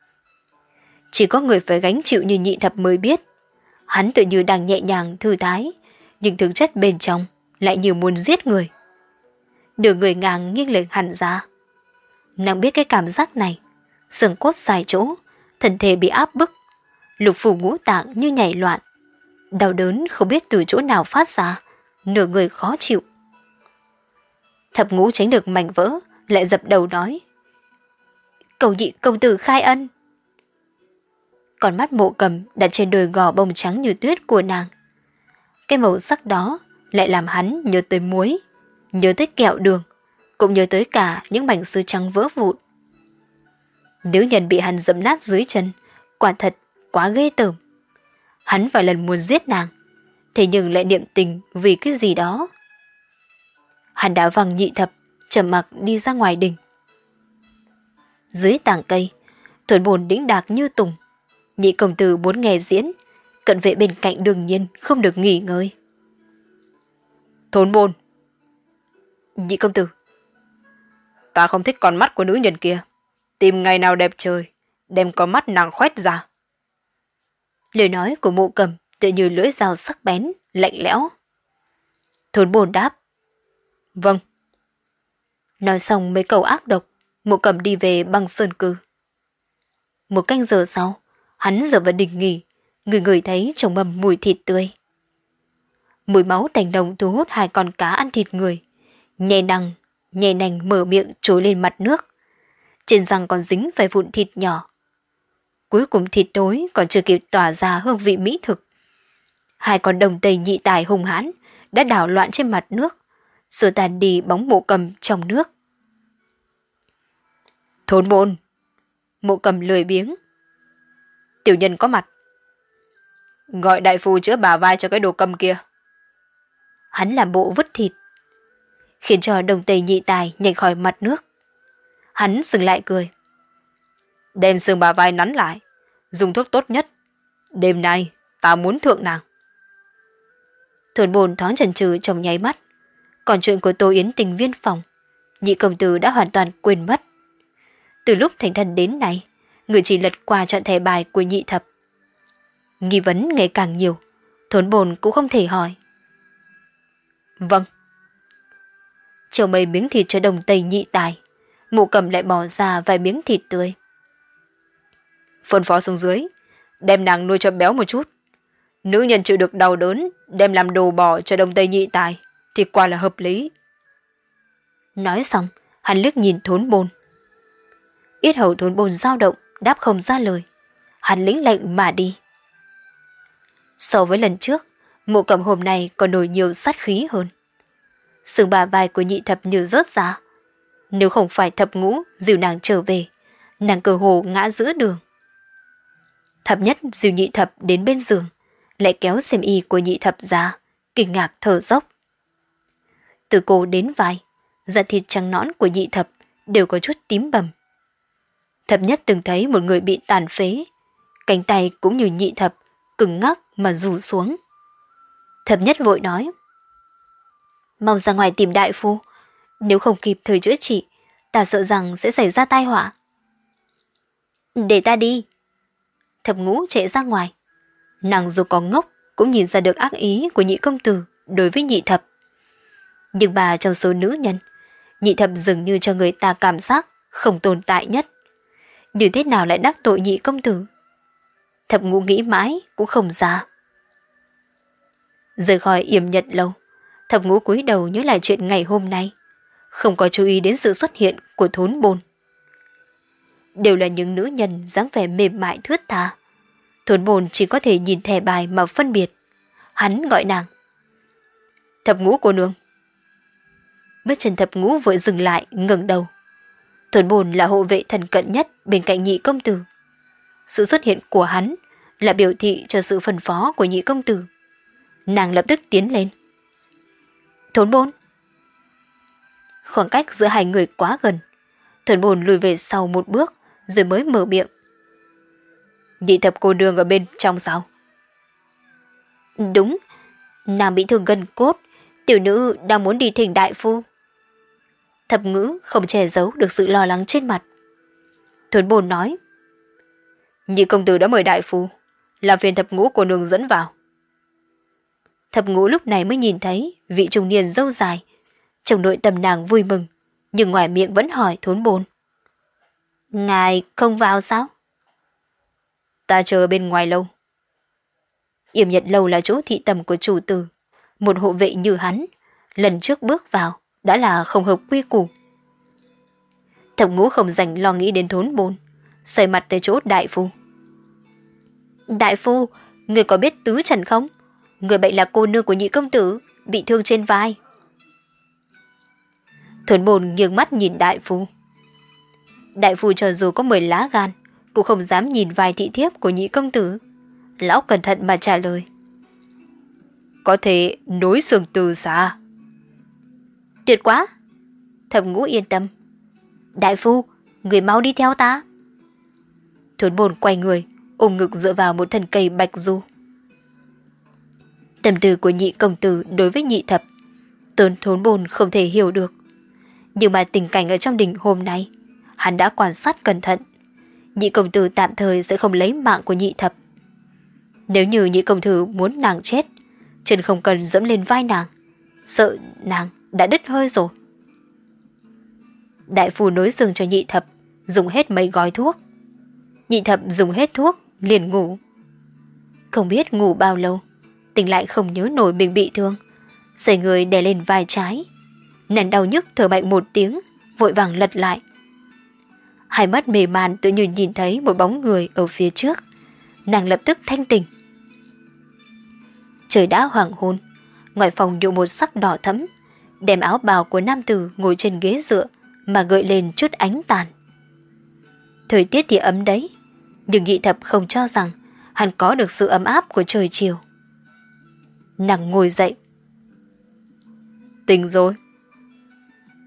Chỉ có người phải gánh chịu như Nhị Thập mới biết. Hắn tự như đang nhẹ nhàng thư thái, nhưng thực chất bên trong lại như muốn giết người. Nửa người ngang nghiêng lên hẳn ra. Nàng biết cái cảm giác này, xương cốt sai chỗ, thân thể bị áp bức, lục phủ ngũ tạng như nhảy loạn. Đau đớn không biết từ chỗ nào phát ra, nửa người khó chịu. Thập Ngũ tránh được mảnh vỡ, lại dập đầu nói. Cầu Nhị công tử khai ân. Còn mắt Mộ Cầm đặt trên đôi gò bông trắng như tuyết của nàng. Cái màu sắc đó lại làm hắn nhớ tới muối, nhớ tới kẹo đường, cũng nhớ tới cả những mảnh sứ trắng vỡ vụn. Nữ nhân bị hắn dẫm nát dưới chân, quả thật quá ghê tởm. Hắn vài lần muốn giết nàng, thế nhưng lại niệm tình vì cái gì đó. Hắn đã văng Nhị Thập, trầm mặc đi ra ngoài đình. Dưới tàng cây, Thuần Bồn đĩnh đạc như tùng. Nhị công tử muốn nghe diễn, cận vệ bên cạnh đương nhiên không được nghỉ ngơi. Thôn Bồn. Nhị công tử. Ta không thích con mắt của nữ nhân kia. Tìm ngày nào đẹp trời, đem con mắt nàng khoét ra. Lời nói của Mộ Cầm tự như lưỡi dao sắc bén, lạnh lẽo. Thôn Bồn đáp. Vâng. Nói xong mấy câu ác độc, Mộ Cầm đi về Băng Sơn Cư. Một canh giờ sau, hắn giờ vào đình nghỉ, người người thấy trong mâm mùi thịt tươi. Mùi máu tanh đồng thu hút hai con cá ăn thịt người, nhè nằng, nhè nành mở miệng trồi lên mặt nước. Trên răng còn dính vài vụn thịt nhỏ. Cuối cùng thịt tối còn chưa kịp tỏa ra hương vị mỹ thực. Hai con đồng tây nhị tài hung hãn đã đảo loạn trên mặt nước, sửa tàn đi bóng Mộ Cầm trong nước. Thôn Bồn. Mộ Cầm lười biếng. Tiểu nhân có mặt. Gọi đại phu chữa bả vai cho cái đồ cầm kia. Hắn làm bộ vứt thịt. khiến cho Đồng Tây Nhị Tài nhảy khỏi mặt nước. Hắn dừng lại cười. Đem xương bà vai nắn lại, dùng thuốc tốt nhất. Đêm nay ta muốn thượng nàng. Thôn Bồn thoáng chần chừ trong nháy mắt. Còn chuyện của Tô Yến Tình viên phòng, nhị công tử đã hoàn toàn quên mất. Từ lúc thành thân đến nay, người chỉ lật qua chọn thẻ bài của nhị thập. Nghi vấn ngày càng nhiều, Thôn Bồn cũng không thể hỏi. Vâng. Chiều mấy miếng thịt cho Đồng Tây Nhị Tài, Mộ Cầm lại bỏ ra vài miếng thịt tươi. Phân phó xuống dưới, đem nàng nuôi cho béo một chút. Nữ nhân chịu được đau đớn, đem làm đồ bỏ cho Đồng Tây Nhị Tài, thì quả là hợp lý. Nói xong, hắn liếc nhìn Thốn Bồn. Yết hầu Thốn Bồn dao động, đáp không ra lời. Hắn lĩnh lệnh mà đi. So với lần trước, Mộ Cầm hôm nay còn nổi nhiều sát khí hơn. Xương bả vai của nhị thập như rớt ra. Nếu không phải thập ngũ dìu nàng trở về, nàng cơ hồ ngã giữa đường. Thập nhất dìu nhị thập đến bên giường, lại kéo xiêm y của nhị thập ra, kinh ngạc thở dốc. Từ cổ đến vai, da thịt trắng nõn của nhị thập đều có chút tím bầm. Thập nhất từng thấy một người bị tàn phế, cánh tay cũng như nhị thập, cứng ngắc mà rủ xuống. Thập nhất vội nói: mau ra ngoài tìm đại phu, nếu không kịp thời chữa trị, ta sợ rằng sẽ xảy ra tai họa. Để ta đi. Thập ngũ chạy ra ngoài. Nàng dù có ngốc cũng nhìn ra được ác ý của nhị công tử đối với nhị thập. Nhưng bà trong số nữ nhân, nhị thập dường như cho người ta cảm giác không tồn tại nhất. Như thế nào lại đắc tội nhị công tử? Thập ngũ nghĩ mãi cũng không ra. Rời khỏi Yểm Nhật lâu, Thập ngũ cúi đầu nhớ lại chuyện ngày hôm nay, không có chú ý đến sự xuất hiện của Thốn Bồn. Đều là những nữ nhân dáng vẻ mềm mại thướt tha. Thốn Bồn chỉ có thể nhìn thẻ bài mà phân biệt. Hắn gọi nàng: Thập ngũ cô nương. Bước chân thập ngũ vội dừng lại, ngẩng đầu. Thốn Bồn là hộ vệ thần cận nhất bên cạnh nhị công tử. Sự xuất hiện của hắn là biểu thị cho sự phân phó của nhị công tử. Nàng lập tức tiến lên. Thốn Bồn. Khoảng cách giữa hai người quá gần. Thốn Bồn lùi về sau một bước rồi mới mở miệng. Nhị thập cô nương ở bên trong sao? Đúng, nàng bị thương gân cốt, tiểu nữ đang muốn đi thỉnh đại phu. Thập ngữ không che giấu được sự lo lắng trên mặt. Thốn Bồn nói: nhị công tử đã mời đại phu, làm phiền thập ngũ cô nương dẫn vào. Thập ngũ lúc này mới nhìn thấy vị trung niên râu dài. Trong nội tâm nàng vui mừng, nhưng ngoài miệng vẫn hỏi Thốn Bồn: ngài không vào sao? Ta chờ bên ngoài lâu. Yểm Nhật lâu là chỗ thị tầm của chủ tử. Một hộ vệ như hắn, lần trước bước vào đã là không hợp quy củ. Thập ngũ không dành lo nghĩ đến Thốn Bồn, xoay mặt tới chỗ đại phu. Đại phu, người có biết tứ trần không? Người bệnh là cô nương của nhị công tử, bị thương trên vai. Thốn Bồn nghiêng mắt nhìn đại phu. Đại phu cho dù có mười lá gan, cũng không dám nhìn vai thị thiếp của nhị công tử. Lão cẩn thận mà trả lời: có thể nối xương từ xa. Tuyệt quá. Thập ngũ yên tâm. Đại phu, người mau đi theo ta. Thốn Bồn quay người, ôm ngực dựa vào một thân cây bạch du. Tâm tư của nhị công tử đối với nhị thập, Tôn Thốn Bồn không thể hiểu được. Nhưng mà tình cảnh ở trong đình hôm nay, hắn đã quan sát cẩn thận. Nhị công tử tạm thời sẽ không lấy mạng của nhị thập. Nếu như nhị công tử muốn nàng chết, chân không cần dẫm lên vai nàng, sợ nàng đã đứt hơi rồi. Đại phu nối giường cho nhị thập, dùng hết mấy gói thuốc. Nhị thập dùng hết thuốc, liền ngủ. Không biết ngủ bao lâu, tỉnh lại không nhớ nổi mình bị thương, xoay người đè lên vai trái. Nàng đau nhức thở mạnh một tiếng, vội vàng lật lại. Hai mắt mê man tự như nhìn thấy một bóng người ở phía trước. Nàng lập tức thanh tỉnh. Trời đã hoàng hôn, ngoài phòng nhụ một sắc đỏ thẫm, đem áo bào của nam tử ngồi trên ghế dựa mà gợi lên chút ánh tàn. Thời tiết thì ấm đấy, nhưng nhị thập không cho rằng hắn có được sự ấm áp của trời chiều. Nàng ngồi dậy. Tỉnh rồi.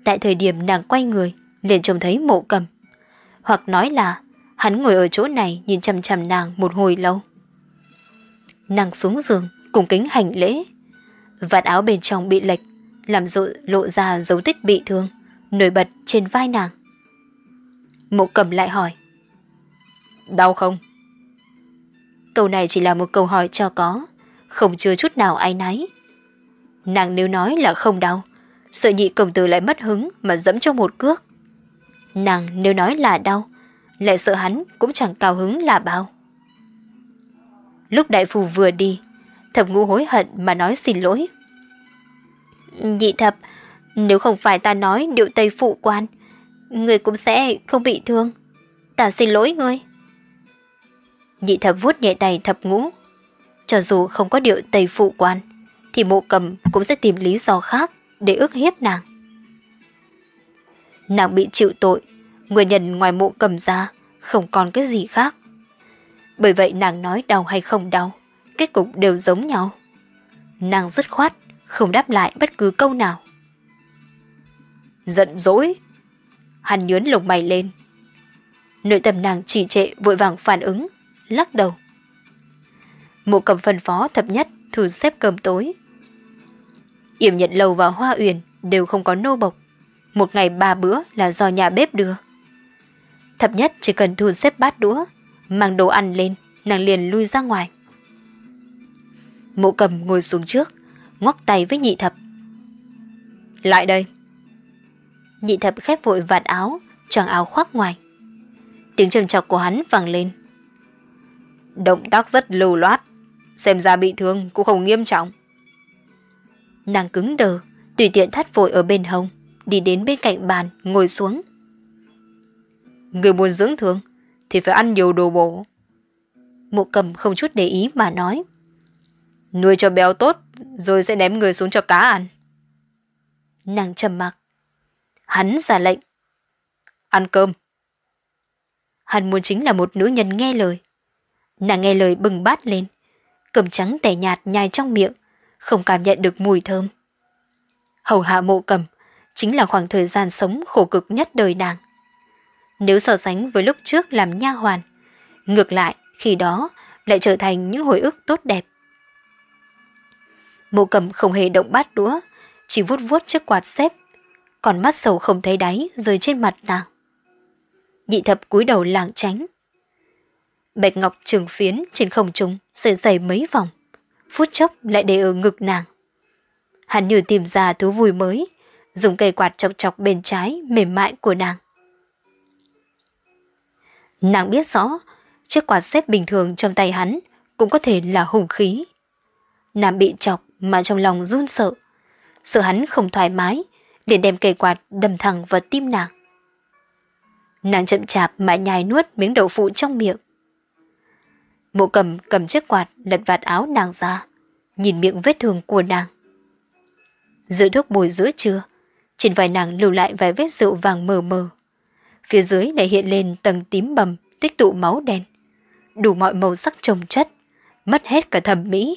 Tại thời điểm nàng quay người, liền trông thấy Mộ Cầm. Hoặc nói là hắn ngồi ở chỗ này nhìn chằm chằm nàng một hồi lâu. Nàng xuống giường, cung kính hành lễ. Vạt áo bên trong bị lệch, làm lộ, lộ ra dấu tích bị thương, nổi bật trên vai nàng. Mộ Cầm lại hỏi: đau không? Câu này chỉ là một câu hỏi cho có, không chứa chút nào áy náy. Nàng nếu nói là không đau, sợ Nhị công tử lại mất hứng mà dẫm cho một cước. Nàng nếu nói là đau, lại sợ hắn cũng chẳng cao hứng là bao. Lúc đại phu vừa đi, Thập Ngũ hối hận mà nói xin lỗi. Nhị thập, nếu không phải ta nói điệu tây phụ quan, người cũng sẽ không bị thương. Ta xin lỗi ngươi. Nhị thập vuốt nhẹ tay Thập Ngũ. Cho dù không có điệu tây phụ quan, thì Mộ Cầm cũng sẽ tìm lý do khác để ức hiếp nàng. Nàng bị chịu tội, nguyên nhân ngoài Mộ Cầm ra không còn cái gì khác. Bởi vậy nàng nói đau hay không đau, kết cục đều giống nhau. Nàng dứt khoát, không đáp lại bất cứ câu nào. Giận dỗi. Hắn nhướng lông mày lên. Nội tâm nàng trì trệ vội vàng phản ứng, lắc đầu. Mộ Cầm phân phó Thập Nhất thu xếp cơm tối. Yểm Nhật Lầu và Hoa Uyển đều không có nô bộc, một ngày ba bữa là do nhà bếp đưa. Thập Nhất chỉ cần thu xếp bát đũa, mang đồ ăn lên, nàng liền lui ra ngoài. Mộ Cầm ngồi xuống trước, ngoắc tay với Nhị thập. Lại đây. Nhị thập khép vội vạt áo, choàng áo khoác ngoài. Tiếng trầm trọc của hắn vang lên. Động tác rất lưu loát, xem ra bị thương cũng không nghiêm trọng. Nàng cứng đờ, tùy tiện thắt vội ở bên hông, đi đến bên cạnh bàn, ngồi xuống. Người muốn dưỡng thương thì phải ăn nhiều đồ bổ. Mộ Cầm không chút để ý mà nói. Nuôi cho béo tốt, rồi sẽ ném người xuống cho cá ăn. Nàng trầm mặc. Hắn ra lệnh. Ăn cơm. Hắn muốn chính là một nữ nhân nghe lời. Nàng nghe lời bừng bát lên. Cơm trắng tẻ nhạt nhai trong miệng, không cảm nhận được mùi thơm. Hầu hạ Mộ Cầm chính là khoảng thời gian sống khổ cực nhất đời nàng. Nếu so sánh với lúc trước làm nha hoàn, ngược lại khi đó lại trở thành những hồi ức tốt đẹp. Mộ Cầm không hề động bát đũa, chỉ vuốt vuốt chiếc quạt xếp, còn mắt sầu không thấy đáy rơi trên mặt nàng. Nhị thập cúi đầu lảng tránh. Bạch ngọc trường phiến trên không trung xoay xoay mấy vòng, phút chốc lại để ở ngực nàng. Hắn như tìm ra thú vui mới, dùng cây quạt chọc chọc bên trái mềm mại của nàng. Nàng biết rõ, chiếc quạt xếp bình thường trong tay hắn cũng có thể là hung khí. Nàng bị chọc mà trong lòng run sợ, sợ hắn không thoải mái, liền đem cây quạt đâm thẳng vào tim nàng. Nàng chậm chạp mà nhai nuốt miếng đậu phụ trong miệng. Mộ Cầm cầm chiếc quạt lật vạt áo nàng ra, nhìn miệng vết thương của nàng. Giữa thuốc bồi giữa trưa, trên vai nàng lưu lại vài vết rượu vàng mờ mờ. Phía dưới lại hiện lên tầng tím bầm tích tụ máu đen, đủ mọi màu sắc chồng chất, mất hết cả thẩm mỹ.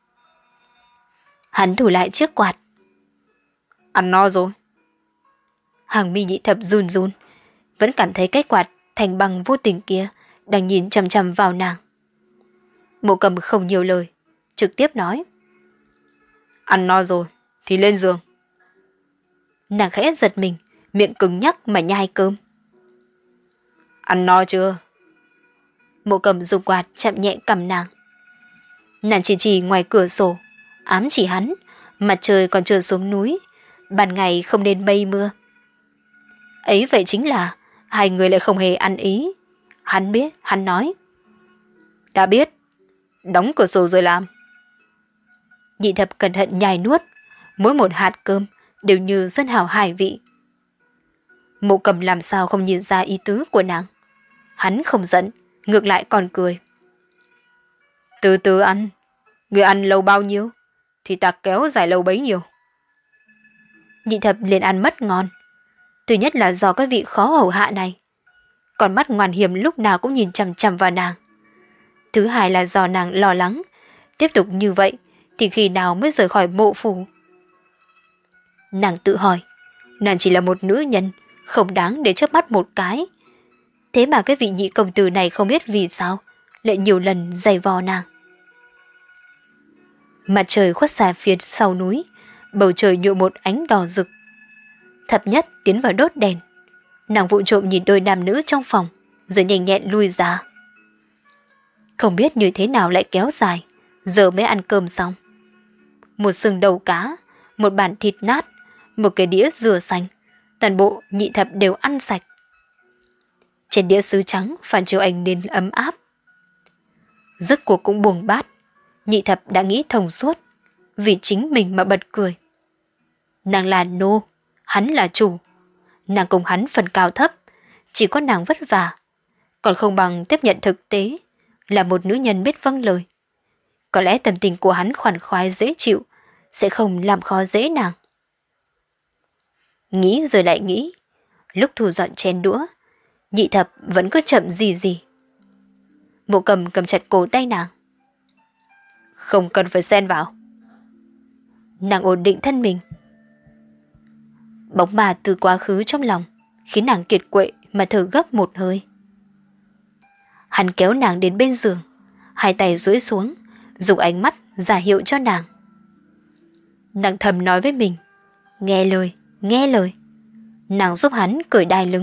Hắn thủ lại chiếc quạt. Ăn no rồi. Hàng mi Nhị thập run run, vẫn cảm thấy cái quạt thành bằng vô tình kia đang nhìn chằm chằm vào nàng. Mộ Cầm không nhiều lời, trực tiếp nói. Ăn no rồi thì lên giường. Nàng khẽ giật mình, miệng cứng nhắc mà nhai cơm. Ăn no chưa? Mộ Cầm dùng quạt chạm nhẹ cằm nàng. Nàng chỉ chỉ ngoài cửa sổ, ám chỉ hắn, mặt trời còn chưa xuống núi, ban ngày không nên mây mưa. Ấy vậy chính là hai người lại không hề ăn ý. Hắn biết, hắn nói. Đã biết, đóng cửa sổ rồi làm. Nhị thập cẩn thận nhai nuốt, mỗi một hạt cơm đều như rất hào hài vị. Mộ Cầm làm sao không nhìn ra ý tứ của nàng. Hắn không giận, ngược lại còn cười. Từ từ ăn, người ăn lâu bao nhiêu thì ta kéo dài lâu bấy nhiêu. Nhị thập liền ăn mất ngon. Thứ nhất là do cái vị khó hầu hạ này, còn mắt ngoan hiểm lúc nào cũng nhìn chằm chằm vào nàng. Thứ hai là do nàng lo lắng, tiếp tục như vậy thì khi nào mới rời khỏi mộ phủ. Nàng tự hỏi, nàng chỉ là một nữ nhân, không đáng để chớp mắt một cái. Thế mà cái vị nhị công tử này không biết vì sao lại nhiều lần giày vò nàng. Mặt trời khuất xa phía sau núi, bầu trời nhuộm một ánh đỏ rực. Thập Nhất tiến vào đốt đèn. Nàng vụng trộm nhìn đôi nam nữ trong phòng, rồi nhanh nhẹn lui ra. Không biết như thế nào lại kéo dài, giờ mới ăn cơm xong. Một sừng đầu cá, một bàn thịt nát, một cái đĩa dừa xanh, toàn bộ Nhị Thập đều ăn sạch. Trên đĩa sứ trắng phản chiếu ánh nến ấm áp. Rốt cuộc cũng buông bát, Nhị Thập đã nghĩ thông suốt, vì chính mình mà bật cười. Nàng là nô, hắn là chủ. Nàng cùng hắn phần cao thấp, chỉ có nàng vất vả, còn không bằng tiếp nhận thực tế, là một nữ nhân biết vâng lời. Có lẽ tâm tình của hắn khoản khoái dễ chịu, sẽ không làm khó dễ nàng. Nghĩ rồi lại nghĩ, lúc thu dọn chén đũa, Nhị Thập vẫn cứ chậm gì gì. Mộ Cầm cầm chặt cổ tay nàng. Không cần phải xen vào. Nàng ổn định thân mình. Bóng ma từ quá khứ trong lòng khiến nàng kiệt quệ mà thở gấp một hơi. Hắn kéo nàng đến bên giường, hai tay duỗi xuống, dùng ánh mắt giả hiệu cho nàng. Nàng thầm nói với mình, nghe lời, nghe lời. Nàng giúp hắn cởi đai lưng.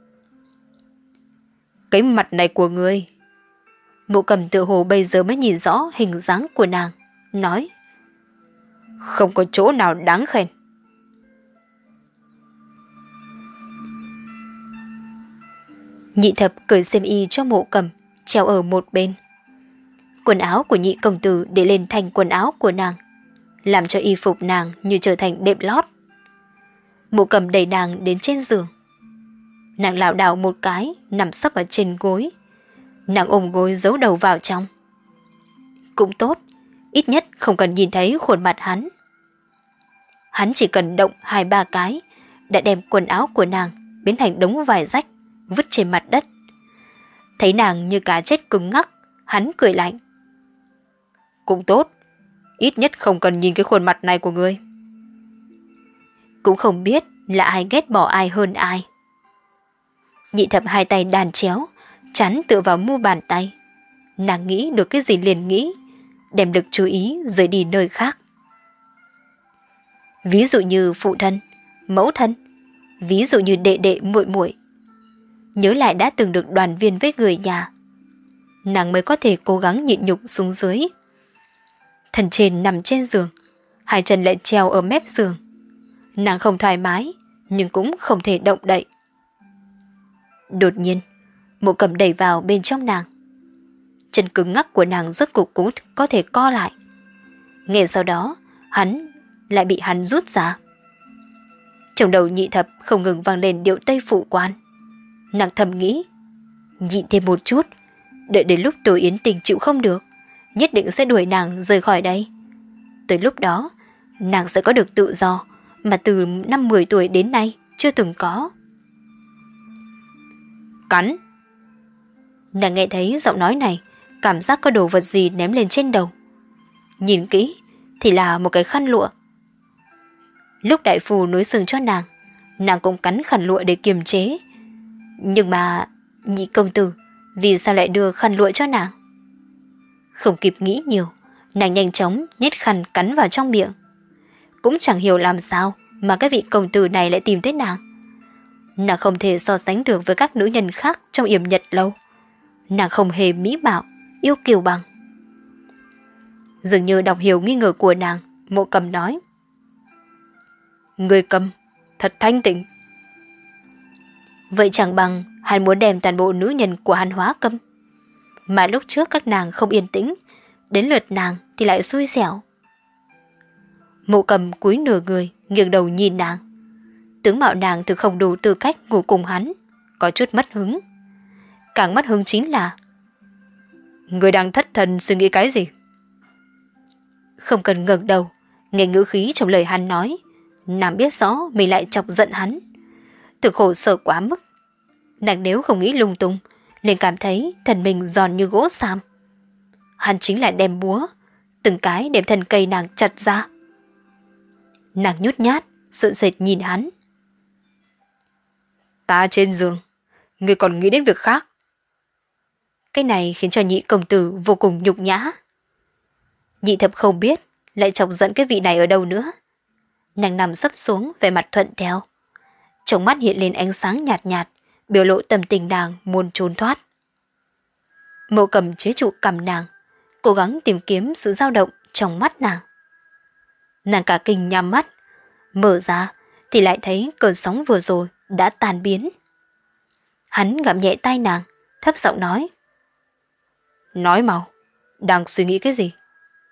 Cái mặt này của ngươi. Mộ Cầm tự hồ bây giờ mới nhìn rõ hình dáng của nàng, nói, không có chỗ nào đáng khen. Nhị Thập cởi xiêm y cho Mộ Cầm, treo ở một bên. Quần áo của nhị công tử để lên thành quần áo của nàng, làm cho y phục nàng như trở thành đệm lót. Mộ Cầm đẩy nàng đến trên giường. Nàng lảo đảo một cái, nằm sấp ở trên gối. Nàng ôm gối giấu đầu vào trong. Cũng tốt, ít nhất không cần nhìn thấy khuôn mặt hắn. Hắn chỉ cần động hai ba cái, đã đem quần áo của nàng biến thành đống vải rách, vứt trên mặt đất. Thấy nàng như cá chết cứng ngắc, hắn cười lạnh. Cũng tốt, ít nhất không cần nhìn cái khuôn mặt này của ngươi. Cũng không biết là ai ghét bỏ ai hơn ai. Nhị Thập hai tay đàn chéo, chắn tựa vào mu bàn tay. Nàng nghĩ được cái gì liền nghĩ, đem lực chú ý rời đi nơi khác. Ví dụ như phụ thân, mẫu thân, ví dụ như đệ đệ muội muội. Nhớ lại đã từng được đoàn viên với người nhà, nàng mới có thể cố gắng nhịn nhục xuống dưới. Thân trên nằm trên giường, hai chân lại treo ở mép giường. Nàng không thoải mái, nhưng cũng không thể động đậy. Đột nhiên, Mộ Cầm đẩy vào bên trong nàng. Chân cứng ngắc của nàng rốt cuộc cũng có thể co lại. Ngay sau đó, hắn lại bị hắn rút ra. Trong đầu Nhị Thập không ngừng vang lên điệu Tây Phụ Quan. Nàng thầm nghĩ, nhịn thêm một chút, đợi đến lúc Tô Yến Tình chịu không được, nhất định sẽ đuổi nàng rời khỏi đây. Tới lúc đó, nàng sẽ có được tự do mà từ năm mười tuổi đến nay chưa từng có. Cắn. Nàng nghe thấy giọng nói này, cảm giác có đồ vật gì ném lên trên đầu. Nhìn kỹ thì là một cái khăn lụa. Lúc đại phu nối xương cho nàng, nàng cũng cắn khăn lụa để kiềm chế. Nhưng mà nhị công tử vì sao lại đưa khăn lụa cho nàng? Không kịp nghĩ nhiều, nàng nhanh chóng nhét khăn cắn vào trong miệng. Cũng chẳng hiểu làm sao mà cái vị công tử này lại tìm tới nàng. Nàng không thể so sánh được với các nữ nhân khác trong yểm nhật lâu. Nàng không hề mỹ mạo, yêu kiều bằng. Dường như đọc hiểu nghi ngờ của nàng, Mộ Cầm nói, người Cầm thật thanh tịnh. Vậy chẳng bằng hắn muốn đem toàn bộ nữ nhân của hắn hóa câm. Mà lúc trước các nàng không yên tĩnh, đến lượt nàng thì lại xui xẻo. Mộ Cầm cúi nửa người, nghiêng đầu nhìn nàng. Tướng mạo nàng thực không đủ tư cách ngủ cùng hắn, có chút mất hứng. Càng mất hứng chính là, người đang thất thần suy nghĩ cái gì? Không cần ngẩng đầu, nghe ngữ khí trong lời hắn nói, nàng biết rõ mình lại chọc giận hắn. Thực khổ sở quá mức. Nàng nếu không nghĩ lung tung, liền cảm thấy thần mình giòn như gỗ sam. Hắn chính là đem búa, từng cái đem thân cây nàng chặt ra. Nàng nhút nhát, sợ sệt nhìn hắn. Ta trên giường, ngươi còn nghĩ đến việc khác. Cái này khiến cho nhị công tử vô cùng nhục nhã. Nhị thập không biết lại chọc giận cái vị này ở đâu nữa. Nàng nằm sấp xuống về mặt thuận theo. Trong mắt hiện lên ánh sáng nhạt nhạt, biểu lộ tâm tình nàng muốn trốn thoát. Mộ Cầm chế trụ cầm nàng, cố gắng tìm kiếm sự dao động trong mắt nàng. Nàng cả kinh nhắm mắt, mở ra thì lại thấy cơn sóng vừa rồi đã tan biến. Hắn gặm nhẹ tay nàng, thấp giọng nói. Nói mau, đang suy nghĩ cái gì?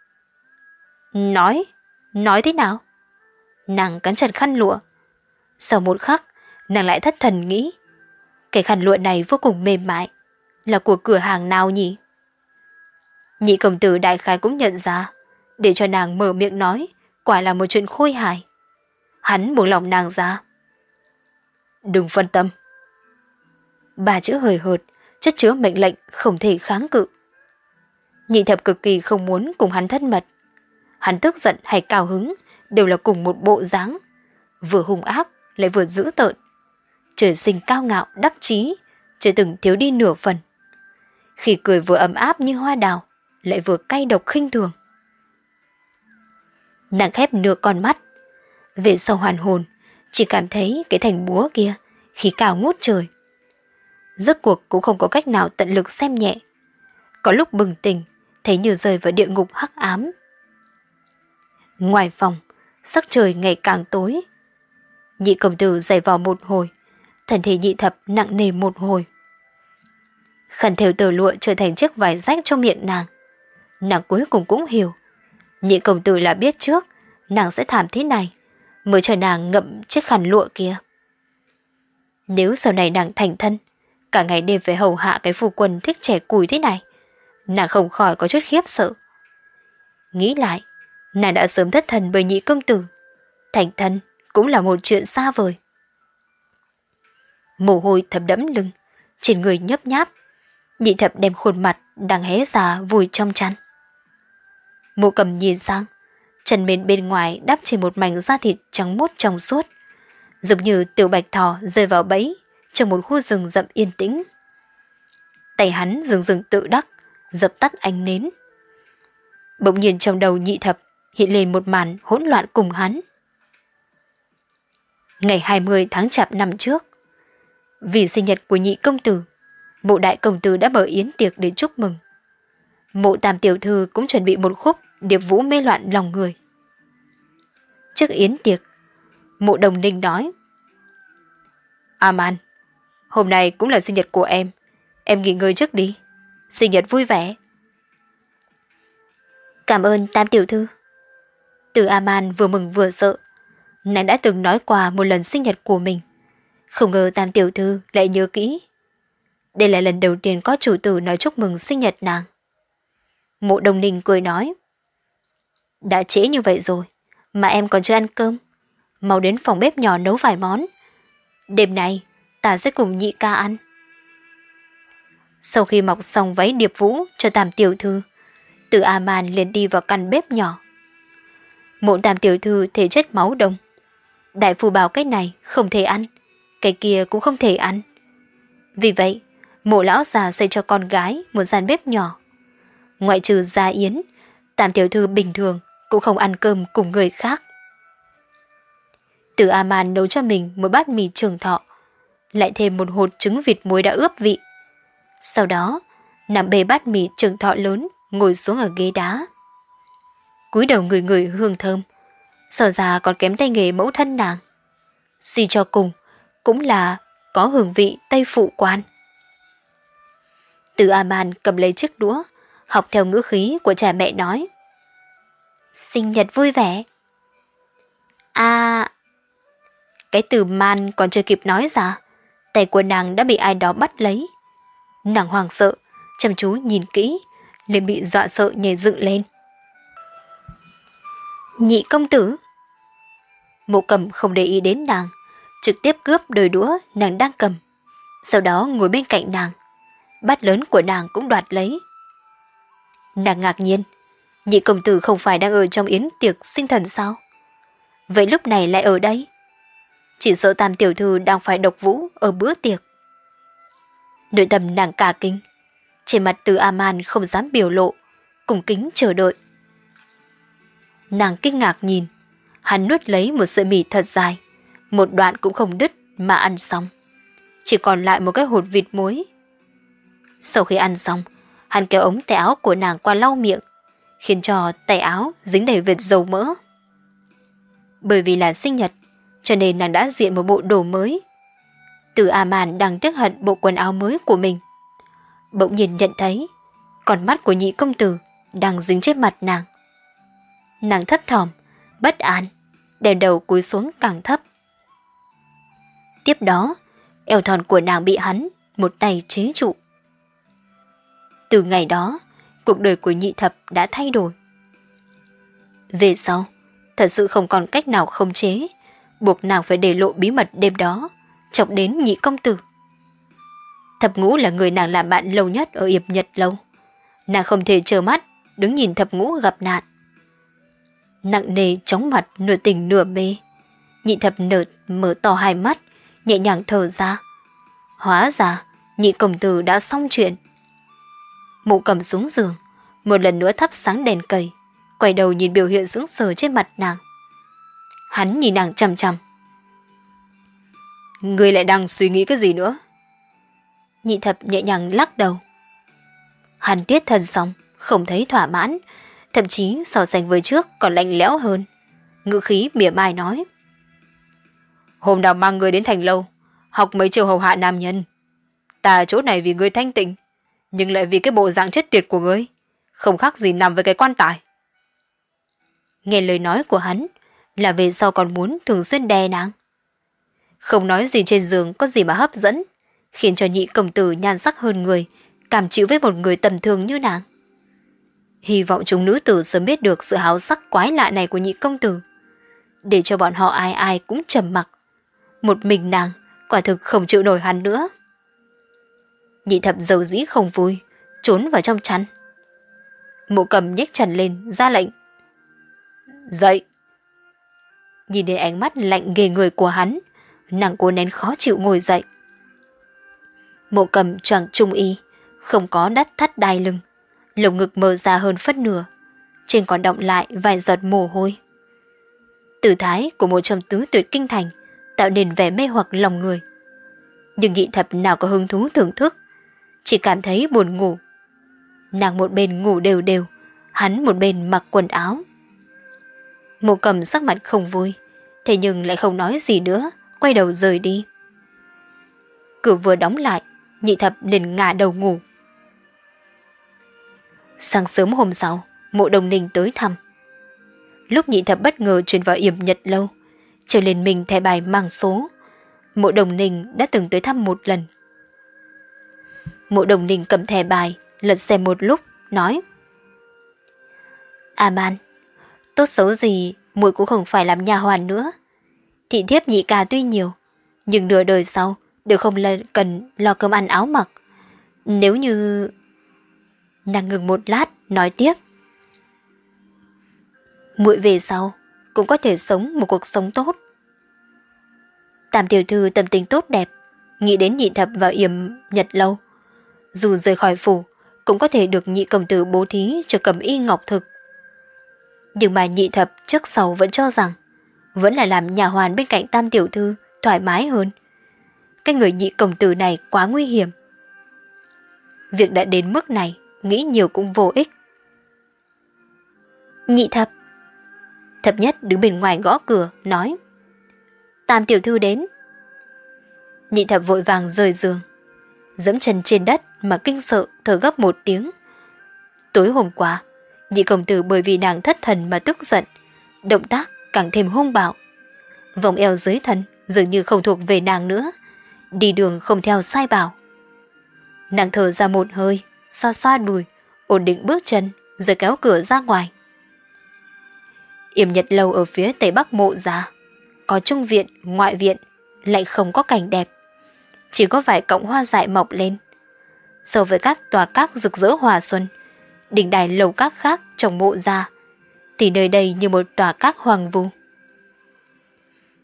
Nói? Nói thế nào? Nàng cắn chặt khăn lụa. Sau một khắc, nàng lại thất thần nghĩ. Cái khăn lụa này vô cùng mềm mại, là của cửa hàng nào nhỉ? Nhị công tử đại khái cũng nhận ra, để cho nàng mở miệng nói, quả là một chuyện khôi hài. Hắn buông lòng nàng ra. Đừng phân tâm. Ba chữ hời hợt, chất chứa mệnh lệnh không thể kháng cự. Nhị thập cực kỳ không muốn cùng hắn thân mật. Hắn tức giận hay cao hứng đều là cùng một bộ dáng, vừa hung ác lại vừa dữ tợn. Trời sinh cao ngạo đắc chí, chưa từng thiếu đi nửa phần. Khi cười vừa ấm áp như hoa đào, lại vừa cay độc khinh thường. Nàng khép nửa con mắt, về sau hoàn hồn, chỉ cảm thấy cái thành búa kia khí cao ngút trời. Rốt cuộc cũng không có cách nào tận lực xem nhẹ. Có lúc bừng tỉnh, thấy như rơi vào địa ngục hắc ám. Ngoài phòng, sắc trời ngày càng tối. Nhị công tử giày vò một hồi, thân thể nhị thập nặng nề một hồi. Khăn thêu tờ lụa trở thành chiếc vải rách trong miệng nàng. Nàng cuối cùng cũng hiểu, nhị công tử là biết trước nàng sẽ thảm thế này, mới cho nàng ngậm chiếc khăn lụa kia. Nếu sau này nàng thành thân, cả ngày đêm phải hầu hạ cái phu quân thích trẻ cùi thế này, nàng không khỏi có chút khiếp sợ. Nghĩ lại, nàng đã sớm thất thần bởi nhị công tử, thành thân cũng là một chuyện xa vời. Mồ hôi thấm đẫm lưng, trên người nhấp nháp. Nhị thập đem khuôn mặt đang hé ra vùi trong chăn. Mộ Cầm nhìn sang, chân bên bên ngoài đắp trên một mảnh da thịt trắng muốt trong suốt, giống như tiểu bạch thỏ rơi vào bẫy trong một khu rừng rậm yên tĩnh. Tay hắn dừng dừng tự đắc, dập tắt ánh nến. Bỗng nhiên trong đầu nhị thập hiện lên một màn hỗn loạn cùng hắn. Ngày hai mươi tháng chạp năm trước, vì sinh nhật của nhị công tử, Mộ đại công tử đã mở yến tiệc để chúc mừng. Mộ tam tiểu thư cũng chuẩn bị một khúc điệp vũ mê loạn lòng người. Trước yến tiệc, Mộ Đồng Ninh nói: Aman, hôm nay cũng là sinh nhật của em, em nghỉ ngơi trước đi, sinh nhật vui vẻ. Cảm ơn tam tiểu thư. Từ Aman vừa mừng vừa sợ, nàng đã từng nói qua một lần sinh nhật của mình, không ngờ tam tiểu thư lại nhớ kỹ. Đây là lần đầu tiên có chủ tử nói chúc mừng sinh nhật nàng. Mộ Đồng Ninh cười nói: Đã trễ như vậy rồi mà em còn chưa ăn cơm, mau đến phòng bếp nhỏ nấu vài món. Đêm nay ta sẽ cùng nhị ca ăn. Sau khi mọc xong váy điệp vũ cho tam tiểu thư, Từ A-man liền đi vào căn bếp nhỏ. Mộ tam tiểu thư thể chất máu đông, đại phu bảo cái này không thể ăn, cái kia cũng không thể ăn. Vì vậy, Mộ lão già xây cho con gái một gian bếp nhỏ. Ngoại trừ gia yến, tam tiểu thư bình thường cũng không ăn cơm cùng người khác. Từ A-man nấu cho mình một bát mì trường thọ, lại thêm một hột trứng vịt muối đã ướp vị. Sau đó, nằm bê bát mì trường thọ lớn, ngồi xuống ở ghế đá. Cúi đầu người người hương thơm, sợ ra còn kém tay nghề mẫu thân nàng. Suy cho cùng, cũng là có hương vị Tây phụ quan. Từ A-man cầm lấy chiếc đũa, học theo ngữ khí của cha mẹ nói: Sinh nhật vui vẻ. À... Cái từ man còn chưa kịp nói ra, tay của nàng đã bị ai đó bắt lấy. Nàng hoảng sợ, chăm chú nhìn kỹ, liền bị dọa sợ nhảy dựng lên. Nhị công tử. Mộ Cầm không để ý đến nàng, trực tiếp cướp đôi đũa nàng đang cầm, sau đó ngồi bên cạnh nàng. Bát lớn của nàng cũng đoạt lấy. Nàng ngạc nhiên, nhị công tử không phải đang ở trong yến tiệc sinh thần sao? Vậy lúc này lại ở đây? Chỉ sợ Tam tiểu thư đang phải độc vũ ở bữa tiệc. Nội tâm nàng cả kinh. Trên mặt Từ A-man không dám biểu lộ, cùng kính chờ đợi. Nàng kinh ngạc nhìn, hắn nuốt lấy một sợi mì thật dài, một đoạn cũng không đứt mà ăn xong. Chỉ còn lại một cái hột vịt muối. Sau khi ăn xong, hắn kéo ống tay áo của nàng qua lau miệng, khiến cho tay áo dính đầy vệt dầu mỡ. Bởi vì là sinh nhật, cho nên nàng đã diện một bộ đồ mới. Từ A-man đang tiếc hận bộ quần áo mới của mình. Bỗng nhiên nhận thấy con mắt của nhị công tử đang dính trên mặt nàng. Nàng thấp thỏm, bất an, đèn đầu cúi xuống càng thấp. Tiếp đó, eo thon của nàng bị hắn một tay chế trụ. Từ ngày đó, cuộc đời của nhị thập đã thay đổi. Về sau, thật sự không còn cách nào khống chế, buộc nàng phải để lộ bí mật đêm đó, chọc đến nhị công tử. Thập Ngũ là người nàng làm bạn lâu nhất ở Yệp Nhật Lâu. Nàng không thể trơ mắt đứng nhìn Thập Ngũ gặp nạn. Nặng nề chóng mặt nửa tỉnh nửa mê. Nhị thập nở mở to hai mắt, nhẹ nhàng thở ra. Hóa ra nhị công tử đã xong chuyện. Mụ cầm xuống giường, một lần nữa thắp sáng đèn cầy, quay đầu nhìn biểu hiện sững sờ trên mặt nàng. Hắn nhìn nàng chằm chằm. Ngươi lại đang suy nghĩ cái gì nữa? Nhị thập nhẹ nhàng lắc đầu. Hắn tiết thân xong, không thấy thỏa mãn, thậm chí so sánh với trước còn lạnh lẽo hơn. Ngữ khí mỉa mai nói. Hôm nào mang ngươi đến thành lâu, học mấy chiều hầu hạ nam nhân. Ta chỗ này vì ngươi thanh tịnh, nhưng lại vì cái bộ dạng chết tiệt của ngươi, không khác gì nằm với cái quan tài. Nghe lời nói của hắn là về sau còn muốn thường xuyên đè nàng. Không nói gì trên giường có gì mà hấp dẫn, khiến cho nhị công tử nhan sắc hơn người, cảm chịu với một người tầm thường như nàng. Hy vọng chúng nữ tử sớm biết được sự háo sắc quái lạ này của nhị công tử, để cho bọn họ ai ai cũng trầm mặc. Một mình nàng quả thực không chịu nổi hắn nữa. Nhị thập dầu dĩ không vui, trốn vào trong chăn. Mộ cầm nhếch chăn lên ra lệnh. Dậy! Nhìn đến ánh mắt lạnh ghê người của hắn, nàng cố nén khó chịu ngồi dậy. Mộ cầm choàng trung y, không có đắt thắt đai lưng, lồng ngực mở ra hơn phân nửa, trên còn đọng lại vài giọt mồ hôi. Tử thái của một trong tứ tuyệt kinh thành tạo nên vẻ mê hoặc lòng người. Nhưng nhị thập nào có hứng thú thưởng thức, chỉ cảm thấy buồn ngủ. Nàng một bên ngủ đều đều, hắn một bên mặc quần áo. Mộ cầm sắc mặt không vui, thế nhưng lại không nói gì nữa, quay đầu rời đi. Cửa vừa đóng lại, nhị thập liền ngả đầu ngủ. Sáng sớm hôm sau, Mộ Đồng Ninh tới thăm. Lúc nhị thập bất ngờ chuyển vào Yểm Nhật Lâu, trở lên mình thẻ bài mang số. Mộ Đồng Ninh đã từng tới thăm một lần. Mộ Đồng Ninh cầm thẻ bài, lật xem một lúc, nói: A-man, tốt xấu gì muội cũng không phải làm nha hoàn nữa. Thị thiếp nhị ca tuy nhiều, nhưng nửa đời sau đều không cần lo cơm ăn áo mặc. Nếu như... Nàng ngừng một lát, nói tiếp: muội về sau cũng có thể sống một cuộc sống tốt. Tam tiểu thư tâm tình tốt đẹp, nghĩ đến nhị thập vào Yểm Nhật Lâu. Dù rời khỏi phủ, cũng có thể được nhị công tử bố thí cho Cẩm Y Ngọc Thực. Nhưng mà nhị thập trước sau vẫn cho rằng vẫn là làm nhà hoàn bên cạnh tam tiểu thư thoải mái hơn. Cái người nhị công tử này quá nguy hiểm. Việc đã đến mức này, nghĩ nhiều cũng vô ích. Nhị thập. Thập nhất đứng bên ngoài gõ cửa, nói: Tam tiểu thư đến. Nhị thập vội vàng rời giường, dẫm chân trên đất mà kinh sợ thở gấp một tiếng. Tối hôm qua, nhị công tử bởi vì nàng thất thần mà tức giận, động tác càng thêm hung bạo. Vòng eo dưới thân dường như không thuộc về nàng nữa, đi đường không theo sai bảo. Nàng thở ra một hơi, xoa xoa đùi, ổn định bước chân, rồi kéo cửa ra ngoài. Yểm Nhật Lâu ở phía tây bắc Mộ gia, có trung viện, ngoại viện, lại không có cảnh đẹp, chỉ có vài cọng hoa dại mọc lên. So với các tòa các rực rỡ hòa xuân, đỉnh đài lầu các khác trong Mộ gia, thì nơi đây như một tòa các hoang vu.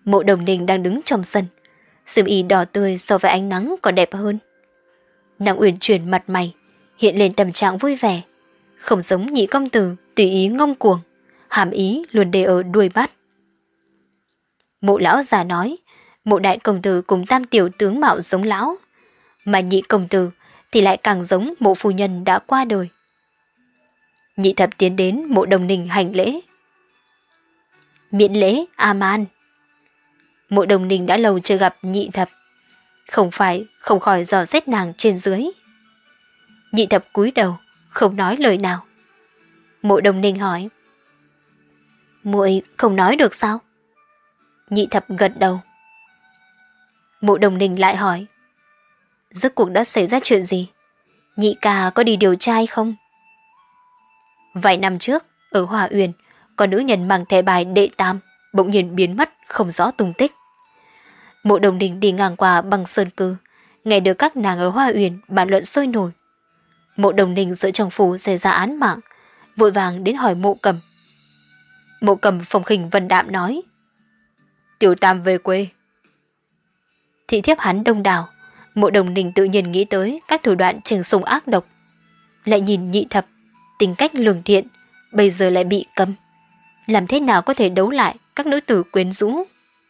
Mộ Đồng Ninh đang đứng trong sân, xiêm y đỏ tươi so với ánh nắng còn đẹp hơn. Nàng uyển chuyển mặt mày, hiện lên tâm trạng vui vẻ, không giống Nhị công tử tùy ý ngông cuồng, hàm ý luôn để ở đuôi mắt. Mộ lão già nói, Mộ đại công tử cùng Tam tiểu tướng mạo giống lão, mà Nhị công tử thì lại càng giống Mộ phu nhân đã qua đời. Nhị thập tiến đến Mộ Đồng Ninh hành lễ. Miễn lễ A Man. Mộ Đồng Ninh đã lâu chưa gặp Nhị thập, không phải không khỏi dò xét nàng trên dưới. Nhị thập cúi đầu, không nói lời nào. Mộ Đồng Ninh hỏi, muội không nói được sao? Nhị thập gật đầu. Mộ Đồng Ninh lại hỏi, rốt cuộc đã xảy ra chuyện gì? Nhị ca có đi điều tra hay không? Vài năm trước, ở Hòa Uyển, có nữ nhân mang thẻ bài đệ tam bỗng nhiên biến mất không rõ tung tích. Mộ Đồng Ninh đi ngang qua băng sơn cư, nghe được các nàng ở Hoa Uyển bàn luận sôi nổi. Mộ Đồng Ninh giữa trong phủ xảy ra án mạng, vội vàng đến hỏi Mộ Cầm. Mộ Cầm phong khinh vân đạm nói, tiểu tam về quê. Thị thiếp hắn đông đảo, Mộ Đồng Ninh tự nhiên nghĩ tới các thủ đoạn trừng sùng ác độc. Lại nhìn Nhị thập, tính cách lương thiện, bây giờ lại bị cấm. Làm thế nào có thể đấu lại các nữ tử quyến rũ?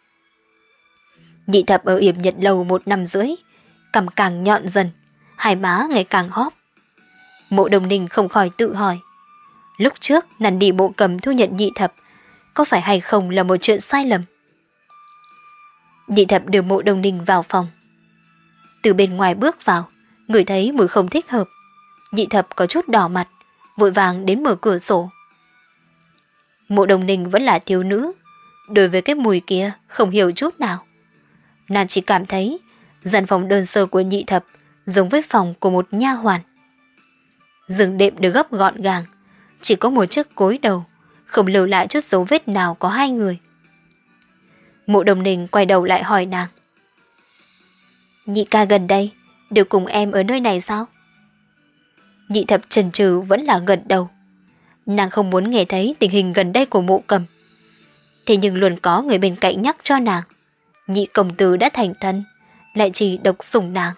Nhị thập ở Yểm Nhật Lầu một năm rưỡi, cằm càng nhọn dần, hai má ngày càng hóp. Mộ Đồng Ninh không khỏi tự hỏi, lúc trước năn nỉ Mộ Cầm thu nhận Nhị thập, có phải hay không là một chuyện sai lầm? Nhị thập đưa Mộ Đồng Ninh vào phòng. Từ bên ngoài bước vào, ngửi thấy mùi không thích hợp. Nhị thập có chút đỏ mặt, vội vàng đến mở cửa sổ. Mộ Đồng Ninh vẫn là thiếu nữ, đối với cái mùi kia không hiểu chút nào. Nàng chỉ cảm thấy gian phòng đơn sơ của Nhị thập giống với phòng của một nha hoàn. Giường đệm được gấp gọn gàng, chỉ có một chiếc gối đầu, không lưu lại chút dấu vết nào có hai người. Mộ Đồng Ninh quay đầu lại hỏi nàng, Nhị ca gần đây đều cùng em ở nơi này sao? Nhị thập chần chừ vẫn là gật đầu. Nàng không muốn nghe thấy tình hình gần đây của Mộ Cầm. Thế nhưng luôn có người bên cạnh nhắc cho nàng, Nhị công tử đã thành thân, lại chỉ độc sủng nàng.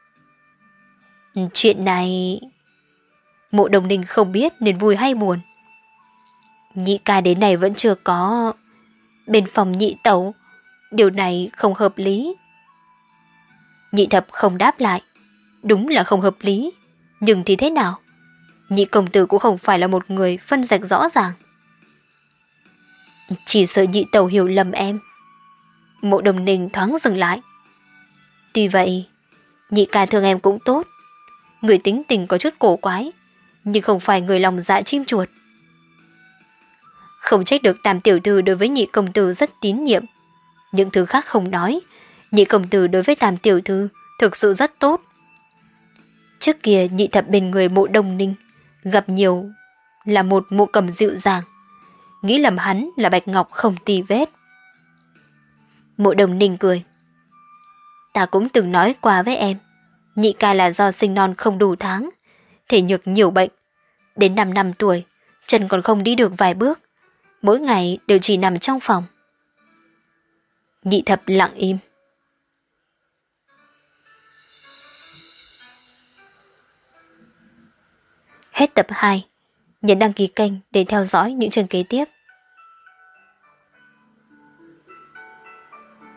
Chuyện này... Mộ Đồng Ninh không biết nên vui hay buồn. Nhị ca đến này vẫn chưa có... Bên phòng Nhị tẩu, điều này không hợp lý. Nhị thập không đáp lại. Đúng là không hợp lý, nhưng thì thế nào? Nhị công tử cũng không phải là một người phân rạch rõ ràng. Chỉ sợ Nhị tẩu hiểu lầm em. Mộ Đồng Ninh thoáng dừng lại. Tuy vậy, Nhị ca thương em cũng tốt. Người tính tình có chút cổ quái, nhưng không phải người lòng dạ chim chuột. Không trách được Tam tiểu thư đối với Nhị công tử rất tín nhiệm. Những thứ khác không nói, Nhị công tử đối với Tam tiểu thư thực sự rất tốt. Trước kia Nhị thập bên người Mộ Đồng Ninh gặp nhiều là một Mộ Cầm dịu dàng, nghĩ lầm hắn là bạch ngọc không tì vết. Mộ Đồng Ninh cười. Ta cũng từng nói qua với em, Nhị ca là do sinh non không đủ tháng, thể nhược nhiều bệnh. Đến năm năm tuổi, chân còn không đi được vài bước, mỗi ngày đều chỉ nằm trong phòng. Nhị thập lặng im. Hết tập hai. Nhấn đăng ký kênh để theo dõi những chương kế tiếp.